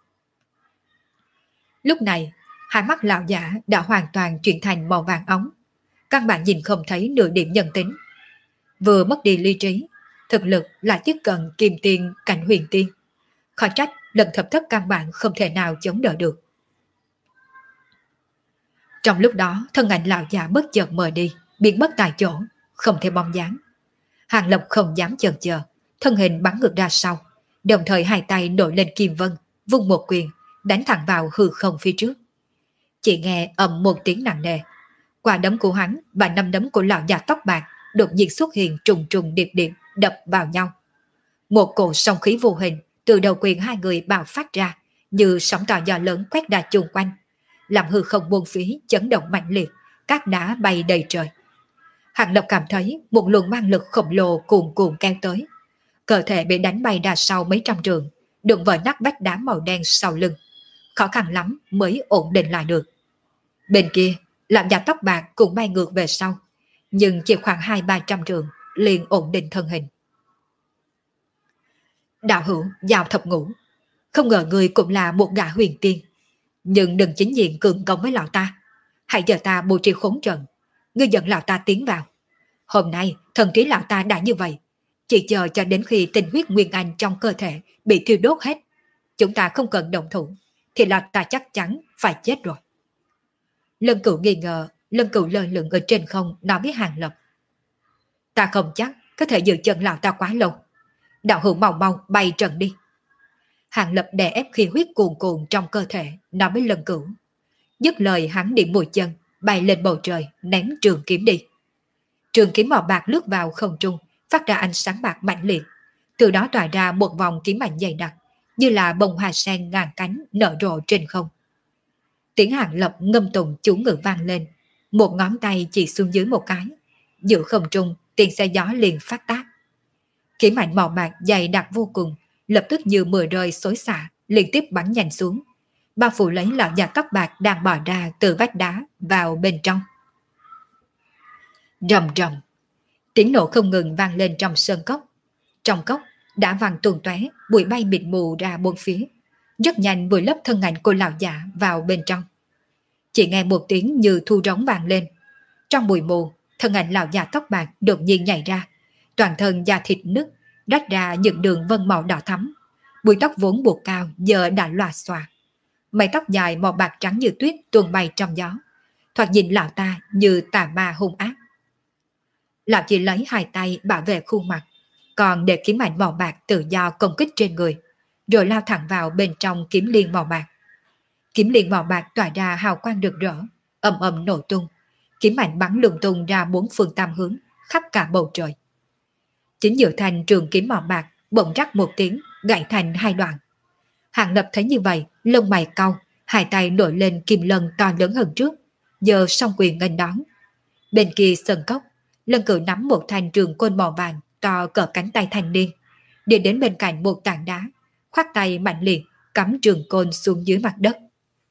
Lúc này, hai mắt lão giả đã hoàn toàn chuyển thành màu vàng óng, căn bản nhìn không thấy nửa điểm nhân tính. Vừa mất đi lý trí, thực lực lại tiếp cận kim tiên cảnh huyền tiên. Khó trách Lần Thập Thất căn bản không thể nào chống đỡ được. Trong lúc đó, thân ảnh lão già bất chợt mờ đi, biến mất tại chỗ, không thể bóng dáng. Hạng Lập không dám chần chờ, thân hình bắn ngược ra sau, đồng thời hai tay nổi lên kim vân, vung một quyền, đánh thẳng vào hư không phía trước. Chỉ nghe ầm một tiếng nặng nề, quả đấm của hắn và năm đấm của lão già tóc bạc đột nhiên xuất hiện trùng trùng điệp điệp đập vào nhau. Một cổ sóng khí vô hình từ đầu quyền hai người bạo phát ra, như sóng to gió lớn quét ra chung quanh, làm hư không buông phí chấn động mạnh liệt, cát đá bay đầy trời. Hạng Lập cảm thấy một luồng mang lực khổng lồ cuồn cuộn kéo tới, cơ thể bị đánh bay ra sau mấy trăm trượng, đụng vào nắp vách đá màu đen sau lưng, khó khăn lắm mới ổn định lại được. Bên kia, lão già tóc bạc cũng bay ngược về sau, nhưng chỉ khoảng hai ba trăm trượng, liền ổn định thân hình. Đạo hữu Giao Thập Ngũ, không ngờ người cũng là một gã huyền tiên, nhưng đừng chính diện cường công với lão ta. Hãy giờ ta bố trí khốn trận, ngươi dẫn lão ta tiến vào. Hôm nay thần trí lão ta đã như vậy, chỉ chờ cho đến khi tinh huyết nguyên anh trong cơ thể bị thiêu đốt hết, chúng ta không cần động thủ, thì lão ta chắc chắn phải chết rồi. Lân Cửu nghi ngờ, Lân Cửu lơ lửng ở trên không nói với Hàng Lập. Ta không chắc có thể giữ chân lão ta quá lâu. Đạo hữu mau mau bay trận đi. Hàng Lập đè ép khí huyết cuồn cuộn trong cơ thể, nói với Lân Cửu. Dứt lời hắn điểm mũi chân, bay lên bầu trời, ném trường kiếm đi. Trường kiếm màu bạc lướt vào không trung, phát ra ánh sáng bạc mạnh liệt. Từ đó tỏa ra một vòng kiếm ảnh dày đặc, như là bông hoa sen ngàn cánh nở rộ trên không. Tiếng Hàng Lập ngâm tụng chú ngữ vang lên, một ngón tay chỉ xuống dưới một cái, giữa không trung tiếng xe gió liền phát tác. Kiếm ảnh màu bạc dày đặc vô cùng, lập tức như mưa rơi xối xả, liên tiếp bắn nhanh xuống, bao phủ lấy lão già tóc bạc đang bò ra từ vách đá vào bên trong. Rầm rầm, tiếng nổ không ngừng vang lên trong sơn cốc. Trong cốc đã vàng tuôn tóe, bụi bay mịt mù ra bốn phía, rất nhanh vùi lấp thân ảnh của lão già vào bên trong. Chỉ nghe một tiếng như thu rống vang lên. Trong bụi mù, thân ảnh lão già tóc bạc đột nhiên nhảy ra, toàn thân da thịt nứt, rách ra những đường vân màu đỏ thắm. Bụi tóc vốn buộc cao giờ đã lòa xòa. Mái tóc dài màu bạc trắng như tuyết tuôn bay trong gió, thoạt nhìn lão ta như tà ma hung ác. Lão chỉ lấy hai tay bảo vệ khuôn mặt, còn để kiếm ảnh màu bạc tự do công kích trên người, rồi lao thẳng vào bên trong kiếm liên màu bạc. Kiếm liên màu bạc tỏa ra hào quang rực rỡ, ầm ầm nổ tung, kiếm ảnh bắn lung tung ra bốn phương tam hướng, khắp cả bầu trời. Chính giữa thành trường kiếm màu bạc bỗng rắc một tiếng, gãy thành hai đoạn. Hàng Lập thấy như vậy, lông mày cau, hai tay nổi lên kim lân to lớn hơn trước, giờ song quyền nghênh đón. Bên kia sân cốc, Lân Cửu nắm một thanh trường côn màu vàng to cỡ cánh tay thanh niên, đi đến bên cạnh một tảng đá, khoát tay mạnh liệt cắm trường côn xuống dưới mặt đất.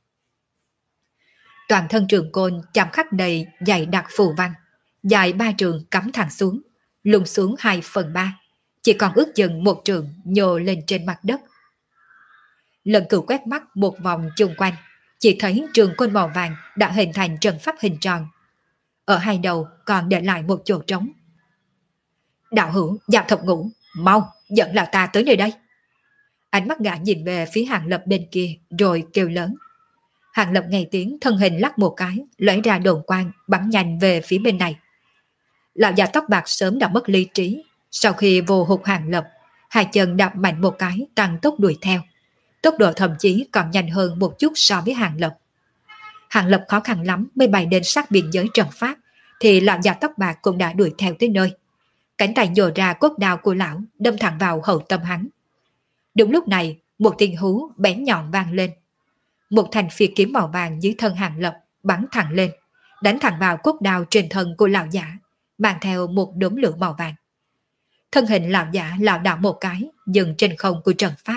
Toàn thân trường côn chạm khắc đầy dày đặc phù văn, dài ba trường cắm thẳng xuống, lùn xuống hai phần ba, chỉ còn ước chừng một trường nhô lên trên mặt đất. Lân Cửu quét mắt một vòng chung quanh, chỉ thấy trường côn màu vàng đã hình thành trận pháp hình tròn. Ở hai đầu còn để lại một chỗ trống. Đạo hữu Giao Thập Ngũ, mau dẫn lão ta tới nơi đây. Ánh mắt gã nhìn về phía Hàng Lập bên kia rồi kêu lớn. Hàng Lập nghe tiếng thân hình lắc một cái, lấy ra đồn quang bắn nhanh về phía bên này. Lão già tóc bạc sớm đã mất lý trí, sau khi vô hụt Hàng Lập, hai chân đạp mạnh một cái tăng tốc đuổi theo. Tốc độ thậm chí còn nhanh hơn một chút so với Hàng Lập. Hàng Lập khó khăn lắm mới bay đến sát biên giới trận pháp, thì lão già tóc bạc cũng đã đuổi theo tới nơi. Cánh tay nhổ ra cốt đao của lão, đâm thẳng vào hậu tâm hắn. Đúng lúc này, một tiếng hú bén nhọn vang lên. Một thanh phi kiếm màu vàng dưới thân Hàng Lập bắn thẳng lên, đánh thẳng vào cốt đao trên thân của lão giả, mang theo một đốm lửa màu vàng. Thân hình lão giả lảo đảo một cái, dừng trên không của trận pháp.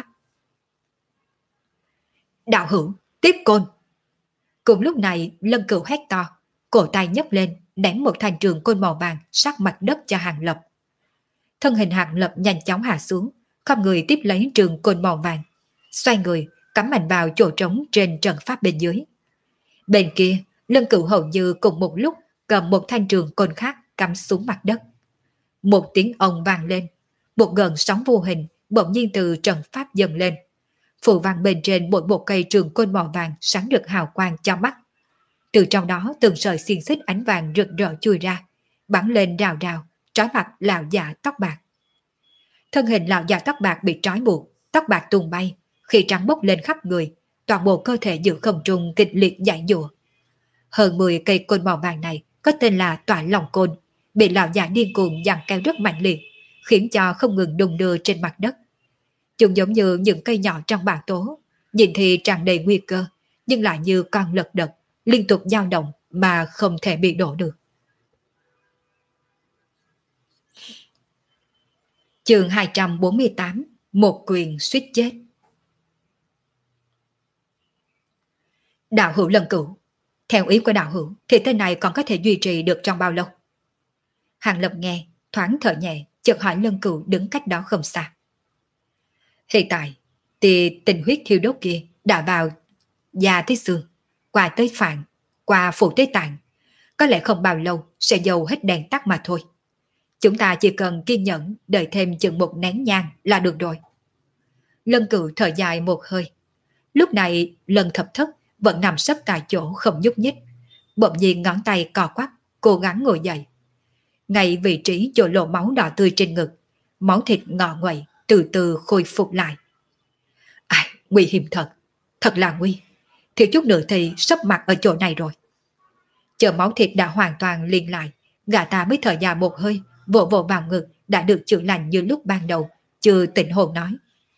Đạo hữu, tiếp côn. Cùng lúc này, Lân Cửu hét to, cổ tay nhấc lên, ném một thanh trường côn màu vàng sát mặt đất cho Hàng Lập. Thân hình Hàng Lập nhanh chóng hạ xuống, không người tiếp lấy trường côn màu vàng, xoay người, cắm mạnh vào chỗ trống trên trận pháp bên dưới. Bên kia, Lân Cửu hầu như cùng một lúc cầm một thanh trường côn khác cắm xuống mặt đất. Một tiếng ong vang lên, một gợn sóng vô hình bỗng nhiên từ trận pháp dâng lên. Phù văn bên trên mỗi một cây trường côn màu vàng sáng rực hào quang cho mắt. Từ trong đó từng sợi xiên xích ánh vàng rực rỡ chui ra, bắn lên rào rào, trói mặt lão già tóc bạc. Thân hình lão già tóc bạc bị trói buộc, tóc bạc tung bay, khi trắng bốc lên khắp người, toàn bộ cơ thể giữa không trung kịch liệt giãy giụa. Hơn mười cây côn màu vàng này có tên là Tỏa Lòng Côn, bị lão già điên cuồng giằng kéo rất mạnh liệt, khiến cho không ngừng đung đưa trên mặt đất. Chúng giống như những cây nhỏ trong bão tố, nhìn thì tràn đầy nguy cơ, nhưng lại như con lật đật, liên tục dao động mà không thể bị đổ được. Chương hai trăm bốn mươi tám, một quyền suýt chết. Đạo hữu Lân Cửu, theo ý của đạo hữu thì tên này còn có thể duy trì được trong bao lâu? Hàng Lập nghe, thoáng thở nhẹ, chợt hỏi Lân Cửu đứng cách đó không xa. Hiện tại, thì tình huyết thiêu đốt kia đã vào da tới xương, qua tới phạn, qua phủ tới tạng. Có lẽ không bao lâu sẽ dầu hết đèn tắt mà thôi. Chúng ta chỉ cần kiên nhẫn đợi thêm chừng một nén nhang là được rồi. Lân Cửu thở dài một hơi. Lúc này Lân Thập Thất vẫn nằm sấp tại chỗ không nhúc nhích. Bỗng nhiên ngón tay cò quắp, cố gắng ngồi dậy. Ngay vị trí chỗ lộ máu đỏ tươi trên ngực, máu thịt ngọ nguậy từ từ khôi phục lại. Ai, nguy hiểm thật, thật là nguy. Thiếu chút nữa thì sắp mặt ở chỗ này rồi. Chờ máu thịt đã hoàn toàn liền lại, gã ta mới thở dài một hơi, vỗ vỗ vào ngực đã được chữa lành như lúc ban đầu, chưa tỉnh hồn nói.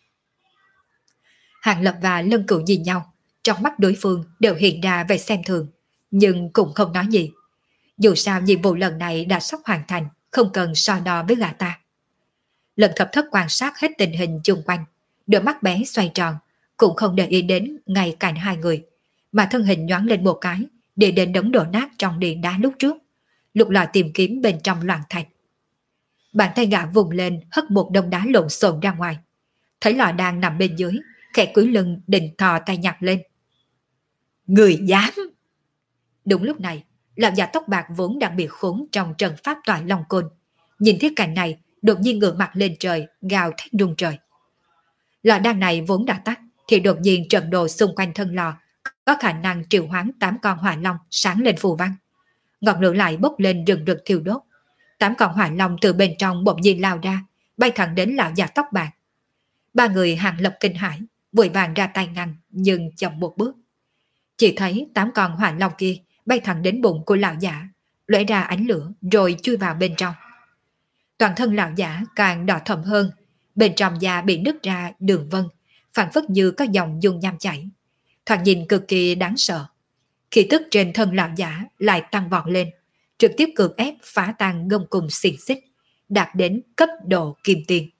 Hàng Lập và Lân Cửu nhìn nhau, trong mắt đối phương đều hiện ra vẻ xem thường, nhưng cũng không nói gì. Dù sao nhiệm vụ lần này đã sắp hoàn thành, không cần so đo với gã ta. Lân Thập Thất quan sát hết tình hình chung quanh, đôi mắt bé xoay tròn, cũng không để ý đến ngay cạnh hai người, mà thân hình nhoáng lên một cái, đi đến đống đổ nát trong điện đá lúc trước, lục lọi tìm kiếm bên trong loạn thạch. Bàn tay gã vùng lên hất một đống đá lộn xộn ra ngoài, thấy lò đang nằm bên dưới, khẽ cúi lưng định thò tay nhặt lên. Người dám! Đúng lúc này, lão già tóc bạc vốn đang bị khốn trong trận pháp tọa long côn, nhìn thấy cảnh này đột nhiên ngửa mặt lên trời, gào thét rung trời. Lò đan này vốn đã tắt, thì đột nhiên trận đồ xung quanh thân lò có khả năng triệu hoán tám con hỏa long sáng lên phù văn. Ngọn lửa lại bốc lên rừng rực thiêu đốt. Tám con hỏa long từ bên trong bỗng nhiên lao ra, bay thẳng đến lão già tóc bạc. Ba người Hàng Lập kinh hãi, vội vàng ra tay ngăn, nhưng chậm một bước. Chỉ thấy tám con hỏa long kia bay thẳng đến bụng của lão giả, lóe ra ánh lửa rồi chui vào bên trong. Toàn thân lão giả càng đỏ thẫm hơn, bên trong da bị nứt ra đường vân, phản phất như có dòng dung nham chảy, thoạt nhìn cực kỳ đáng sợ. Khí tức trên thân lão giả lại tăng vọt lên, trực tiếp cưỡng ép phá tan gông cùm xiềng xích, đạt đến cấp độ kim tiên.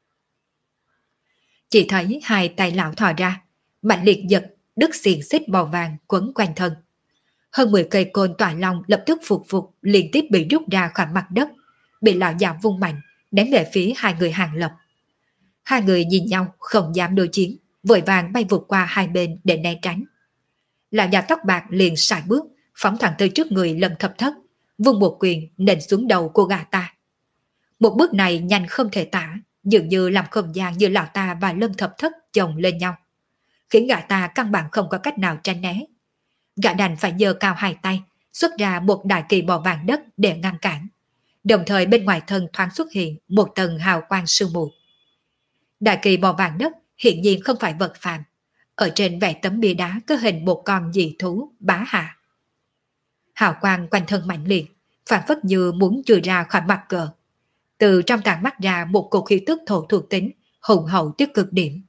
Chỉ thấy hai tay lão thò ra, mạnh liệt giật đứt xiềng xích màu vàng quấn quanh thân. Hơn mười cây côn tọa long lập tức phục phục liên tiếp bị rút ra khỏi mặt đất, bị lão già vung mạnh ném về phía hai người Hàng Lập. Hai người nhìn nhau không dám đối chiến, vội vàng bay vụt qua hai bên để né tránh. Lão già tóc bạc liền sải bước phóng thẳng tới trước người Lân Thập Thất, vung một quyền nện xuống đầu của gã ta. Một bước này nhanh không thể tả, dường như làm không gian giữa lão ta và Lân Thập Thất chồng lên nhau, khiến gã ta căn bản không có cách nào tránh né. Gã đành phải giơ cao hai tay, xuất ra một đại kỳ bò vàng đất để ngăn cản. Đồng thời bên ngoài thân thoáng xuất hiện một tầng hào quang sương mù. Đại kỳ bò vàng đất hiện nhiên không phải vật phàm. Ở trên vẽ tấm bia đá có hình một con dị thú bá hạ. Hào quang quanh thân mạnh liệt, phản phất như muốn chui ra khỏi mặt cờ. Từ trong tàn mắt ra một cột khí tức thổ thuộc tính, hùng hậu tới cực điểm.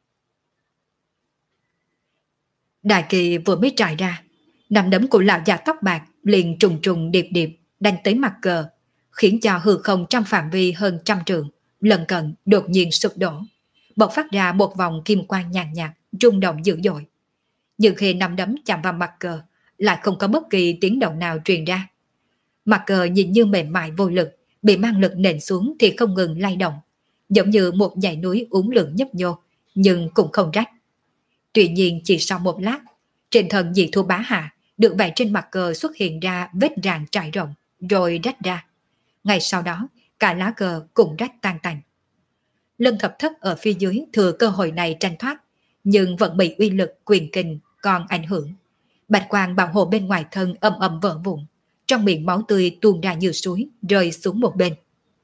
Đại kỳ vừa mới trải ra, nắm đấm của lão già tóc bạc liền trùng trùng điệp điệp đánh tới mặt cờ, khiến cho hư không trong phạm vi hơn trăm trượng lần cận đột nhiên sụp đổ, bộc phát ra một vòng kim quang nhàn nhạt, rung động dữ dội. Nhưng khi nắm đấm chạm vào mặt cờ, lại không có bất kỳ tiếng động nào truyền ra. Mặt cờ nhìn như mềm mại vô lực, bị mang lực nện xuống thì không ngừng lay động, giống như một dãy núi uốn lượn nhấp nhô, nhưng cũng không rách. Tuy nhiên chỉ sau một lát, trên thân dị thú bá hạ được vẽ trên mặt cờ xuất hiện ra vết rạn trải rộng, rồi rách ra. Ngay sau đó, cả lá cờ cũng rách tan tành. Lân Thập Thất ở phía dưới thừa cơ hội này tranh thoát, nhưng vẫn bị uy lực quyền kình còn ảnh hưởng. Bạch quang bảo hộ bên ngoài thân ầm ầm vỡ vụn, trong miệng máu tươi tuôn ra như suối, rơi xuống một bên.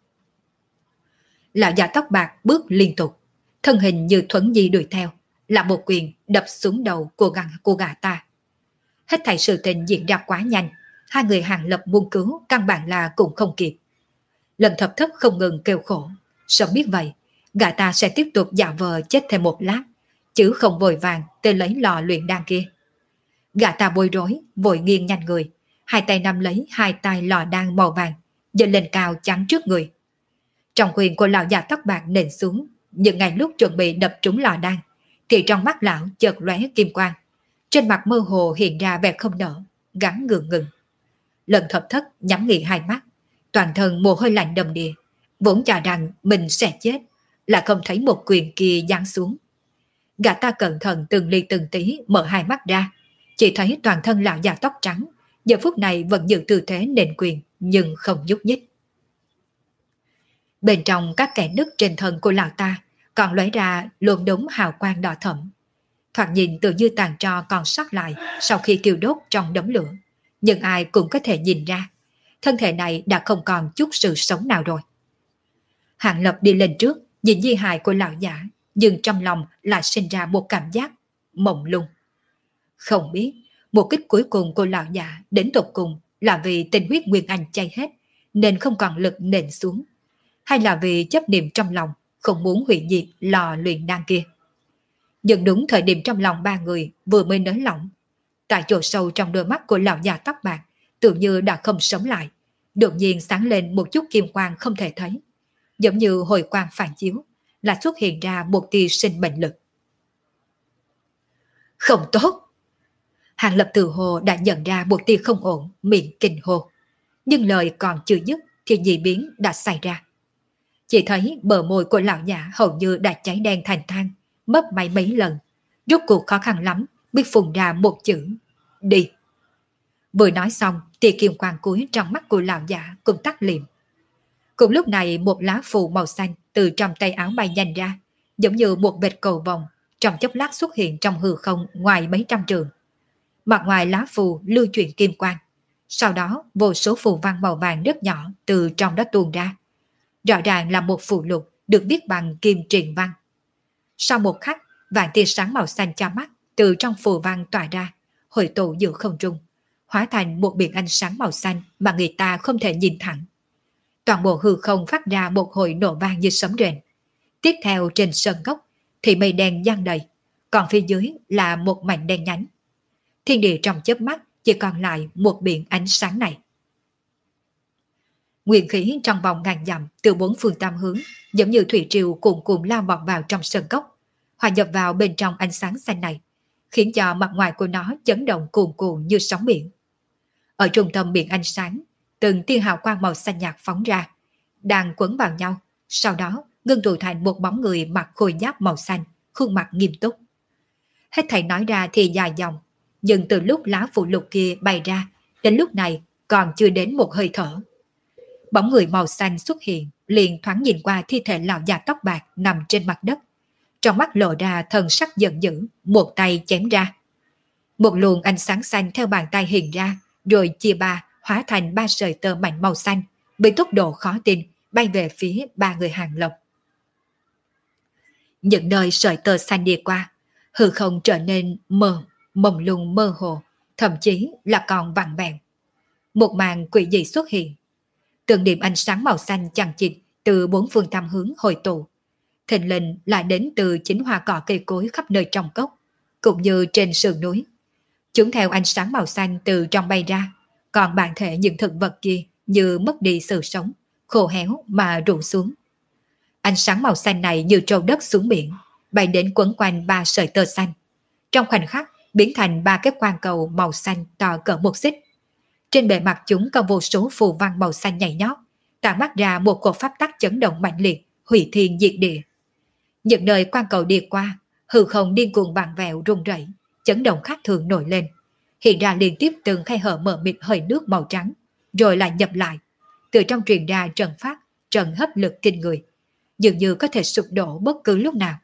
Lão già tóc bạc bước liên tục, thân hình như thuấn di đuổi theo, là một quyền đập xuống đầu của gã, của gã ta. Hết thảy sự tình diễn ra quá nhanh, hai người Hàng Lập muốn cứu căn bản là cũng không kịp. Lân Thập Thất không ngừng kêu khổ, sớm biết vậy, gã ta sẽ tiếp tục giả vờ chết thêm một lát, chứ không vội vàng tới lấy lò luyện đan kia. Gã ta bối rối, vội nghiêng nhanh người, hai tay nắm lấy hai tay lò đan màu vàng, giơ lên cao chắn trước người. Trong quyền của lão già tóc bạc nện xuống, nhưng ngay lúc chuẩn bị đập trúng lò đan, thì trong mắt lão chợt lóe kim quang, trên mặt mơ hồ hiện ra vẻ không nở, gắn ngượng ngừng. Lân Thập Thất nhắm nghiền hai mắt, Toàn thân mồ hôi lạnh đầm đìa, vốn cho rằng mình sẽ chết, là không thấy một quyền kia giáng xuống. Gã ta cẩn thận từng ly từng tí mở hai mắt ra, chỉ thấy toàn thân lão già tóc trắng, giờ phút này vẫn giữ tư thế nện quyền nhưng không nhúc nhích. Bên trong các kẽ nứt trên thân của lão ta còn lóe ra luồng đống hào quang đỏ thẫm. Thoạt nhìn tự như tàn tro còn sót lại sau khi thiêu đốt trong đống lửa, nhưng ai cũng có thể nhìn ra thân thể này đã không còn chút sự sống nào rồi. Hạng Lập đi lên trước nhìn di hài của lão giả, nhưng trong lòng lại sinh ra một cảm giác mộng lung. Không biết mục đích cuối cùng của lão giả đến tột cùng là vì tinh huyết nguyên anh chay hết nên không còn lực nện xuống, hay là vì chấp niệm trong lòng không muốn hủy diệt lò luyện đan kia. Nhưng đúng thời điểm trong lòng ba người vừa mới nới lỏng, tại chỗ sâu trong đôi mắt của lão già tóc bạc tưởng như đã không sống lại, đột nhiên sáng lên một chút kim quang không thể thấy, giống như hồi quang phản chiếu, là xuất hiện ra một tia sinh mệnh lực. Không tốt! Hàng Lập từ hồ đã nhận ra một tia không ổn, miệng kinh hô. Nhưng lời còn chưa dứt thì dị biến đã xảy ra. Chỉ thấy bờ môi của lão giả hầu như đã cháy đen thành than, mấp máy mấy lần, rốt cuộc khó khăn lắm biết phun ra một chữ: đi. Vừa nói xong tia kim quang cuối trong mắt của lão giả cũng tắt liệm. Cùng lúc này một lá phù màu xanh từ trong tay áo bay nhanh ra, giống như một vệt cầu vồng, trong chốc lát xuất hiện trong hư không ngoài mấy trăm trường. Mặt ngoài lá phù lưu chuyển kim quang, sau đó vô số phù văn màu vàng rất nhỏ từ trong đó tuôn ra. Rõ ràng là một phù lục được viết bằng kim truyền văn. Sau một khắc, vàng tia sáng màu xanh cho mắt từ trong phù văn tỏa ra, hội tụ giữa không trung, hóa thành một biển ánh sáng màu xanh mà người ta không thể nhìn thẳng. Toàn bộ hư không phát ra một hồi nổ vang như sấm rền. Tiếp theo trên sân gốc thì mây đen giăng đầy, còn phía dưới là một mảnh đen nhánh. Thiên địa trong chớp mắt chỉ còn lại một biển ánh sáng này. Nguyên khí trong vòng ngàn dặm từ bốn phương tám hướng, giống như thủy triều cuồn cuộn lao vọt vào trong sân gốc, hòa nhập vào bên trong ánh sáng xanh này, khiến cho mặt ngoài của nó chấn động cuồn cuộn như sóng biển. Ở trung tâm biển ánh sáng, từng tia hào quang màu xanh nhạt phóng ra, đang quấn vào nhau, sau đó ngưng tụ thành một bóng người mặc khôi giáp màu xanh, khuôn mặt nghiêm túc. Hết thảy nói ra thì dài dòng, nhưng từ lúc lá phù lục kia bay ra đến lúc này còn chưa đến một hơi thở. Bóng người màu xanh xuất hiện, liền thoáng nhìn qua thi thể lão già tóc bạc nằm trên mặt đất, trong mắt lộ ra thần sắc giận dữ, một tay chém ra. Một luồng ánh sáng xanh theo bàn tay hiện ra, rồi chia ba hóa thành ba sợi tơ mảnh màu xanh, với tốc độ khó tin bay về phía ba người Hàng Lập. Những nơi sợi tơ xanh đi qua, hư không trở nên mờ, mông lung mơ hồ, thậm chí là còn vặn vẹo. Một màn quỷ dị xuất hiện, từng điểm ánh sáng màu xanh chằng chịt từ bốn phương tám hướng hội tụ, thình lình lại đến từ chính hoa cỏ cây cối khắp nơi trong cốc, cũng như trên sườn núi. Chúng theo ánh sáng màu xanh từ trong bay ra, còn bản thể những thực vật kia như mất đi sự sống, khô héo mà rụng xuống. Ánh sáng màu xanh này như trâu đất xuống biển, bay đến quấn quanh ba sợi tơ xanh. Trong khoảnh khắc biến thành ba cái quang cầu màu xanh to cỡ một xích. Trên bề mặt chúng có vô số phù văn màu xanh nhảy nhót, tản mắt ra một cột pháp tắc chấn động mạnh liệt, hủy thiên diệt địa. Những nơi quang cầu đi qua, hư không điên cuồng vặn vẹo rung rẩy, chấn động khác thường nổi lên, hiện ra liên tiếp từng khe hở mờ mịt hơi nước màu trắng, rồi lại nhập lại. Từ trong truyền ra trận phát, trận hấp lực kinh người, dường như có thể sụp đổ bất cứ lúc nào.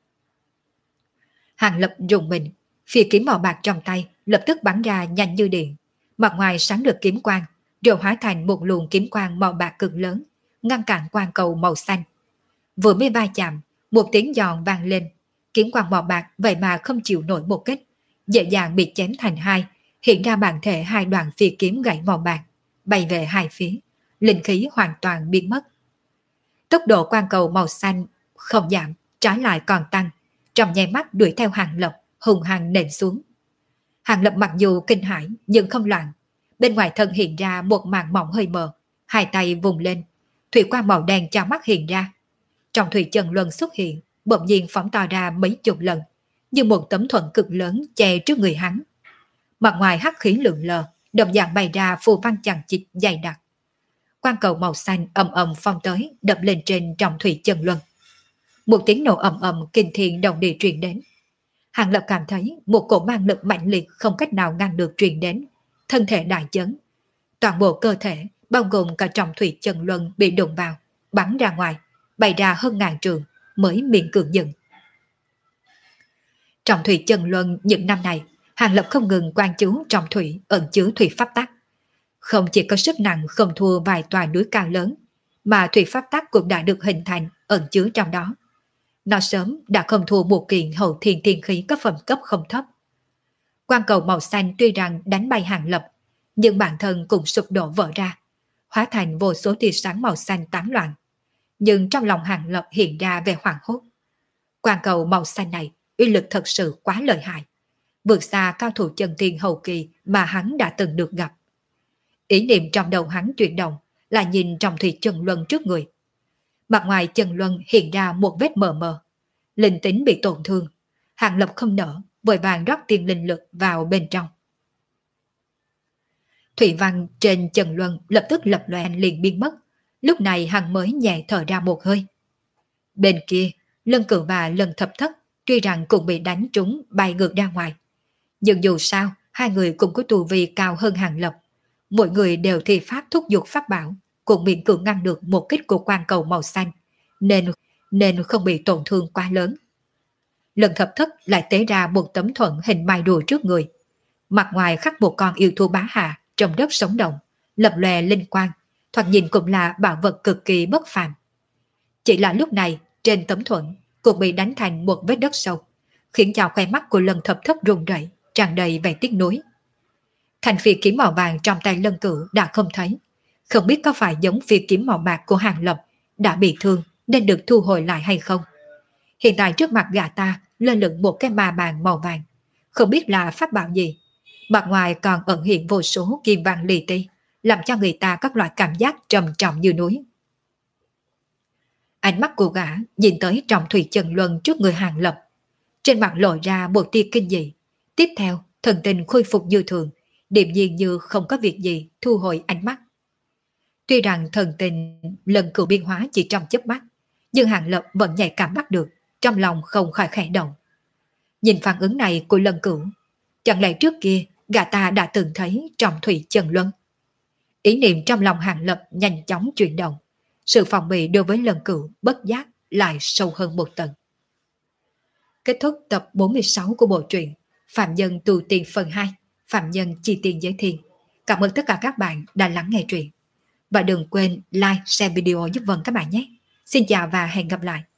Hàng Lập rùng mình, phi kiếm màu bạc trong tay lập tức bắn ra nhanh như điện, mặt ngoài sáng được kiếm quang, rồi hóa thành một luồng kiếm quang màu bạc cực lớn, ngăn cản quang cầu màu xanh. Vừa mới va chạm, một tiếng giòn vang lên, kiếm quang màu bạc vậy mà không chịu nổi một kích, dễ dàng bị chém thành hai, hiện ra bản thể hai đoạn phi kiếm gãy màu bạc, bay về hai phía, linh khí hoàn toàn biến mất. Tốc độ quang cầu màu xanh không giảm, trái lại còn tăng, trong nháy mắt đuổi theo Hàng Lập, hùng hăng nện xuống. Hàng Lập mặc dù kinh hãi nhưng không loạn, bên ngoài thân hiện ra một màn mỏng hơi mờ, hai tay vùng lên, thủy quang màu đen cho mắt hiện ra. Trong thủy chân luân xuất hiện, bỗng nhiên phóng to ra mấy chục lần, như một tấm thuẫn cực lớn che trước người hắn. Mặt ngoài hắc khí lượn lờ, đồng dạng bày ra phù văn chằng chịt dày đặc. Quang cầu màu xanh ầm ầm phong tới, đập lên trên trọng thủy chân luân. Một tiếng nổ ầm ầm kinh thiên động địa truyền đến. Hàng Lập cảm thấy một cổ mang lực mạnh liệt không cách nào ngăn được truyền đến, thân thể đại chấn. Toàn bộ cơ thể, bao gồm cả trọng thủy chân luân bị đụng vào, bắn ra ngoài, bay ra hơn ngàn trường, mới miễn cưỡng dừng. Trọng thủy chân luân những năm này, Hàng Lập không ngừng quan chú trọng thủy ẩn chứa thủy pháp tắc. Không chỉ có sức nặng không thua vài tòa núi cao lớn, mà thủy pháp tắc cũng đã được hình thành ẩn chứa trong đó. Nó sớm đã không thua một kiện hậu thiên thiên khí có phẩm cấp không thấp. Quang cầu màu xanh tuy rằng đánh bay Hàng Lập, nhưng bản thân cũng sụp đổ vỡ ra, hóa thành vô số tia sáng màu xanh tán loạn. Nhưng trong lòng Hàng Lập hiện ra vẻ hoảng hốt. Quang cầu màu xanh này uy lực thật sự quá lợi hại, vượt xa cao thủ chân thiên hậu kỳ mà hắn đã từng được gặp. Ý niệm trong đầu hắn chuyển động là nhìn trọng thủy chân luân trước người. Mặt ngoài chân luân hiện ra một vết mờ mờ, linh tính bị tổn thương. Hàng Lập không nở, vội vàng rót tiên linh lực vào bên trong. Thủy văn trên chân luân lập tức lập loè liền biến mất. Lúc này hắn mới nhẹ thở ra một hơi. Bên kia, Lân Cửu và Lân Thập Thất tuy rằng cũng bị đánh trúng bay ngược ra ngoài, nhưng dù sao hai người cũng có tu vi cao hơn Hàng Lập. Mỗi người đều thi pháp thúc giục pháp bảo, cũng miễn cưỡng ngăn được một kích của quang cầu màu xanh, nên nên không bị tổn thương quá lớn. Lần Thập Thất lại tế ra một tấm thuẫn hình mai rùa trước người, mặt ngoài khắc một con yêu thú bá hà trong đất sống động, lập lòe linh quang, thoạt nhìn cũng là bảo vật cực kỳ bất phàm. Chỉ là lúc này trên tấm thuẫn cũng bị đánh thành một vết đất sâu, khiến cho khoe mắt của Lần Thập Thất run rẩy, tràn đầy vẻ tiếc nuối. Thành phi kiếm màu vàng trong tay Lân Cửu đã không thấy, không biết có phải giống phi kiếm màu bạc của Hàng Lập đã bị thương nên được thu hồi lại hay không. Hiện tại trước mặt gã ta lơ lửng một cái ma bàn màu vàng, không biết là pháp bảo gì. Mặt ngoài còn ẩn hiện vô số kim vàng li ti, làm cho người ta các loại cảm giác trầm trọng như núi. Ánh mắt của gã nhìn tới trọng thủy chân luân trước người Hàng Lập, trên mặt lộ ra một tia kinh dị. Tiếp theo thần tình khôi phục như thường, điềm nhiên như không có việc gì, thu hồi ánh mắt. Tuy rằng thần tình lần cựu biên hóa chỉ trong chớp mắt, nhưng Hàng Lập vẫn nhạy cảm bắt được, trong lòng không khỏi khẽ động. Nhìn phản ứng này của Lần Cửu, chẳng lẽ trước kia gã ta đã từng thấy trọng thủy chân luân? Ý niệm trong lòng Hàng Lập nhanh chóng chuyển động, sự phòng bị đối với Lần Cửu bất giác lại sâu hơn một tầng. Kết thúc tập bốn mươi sáu của bộ truyện Phạm Nhân Tu Tiên phần hai, Phạm Nhân Chi Tiên Giới Thiên. Cảm ơn tất cả các bạn đã lắng nghe truyện. Và đừng quên like, share video giúp Vân các bạn nhé. Xin chào và hẹn gặp lại.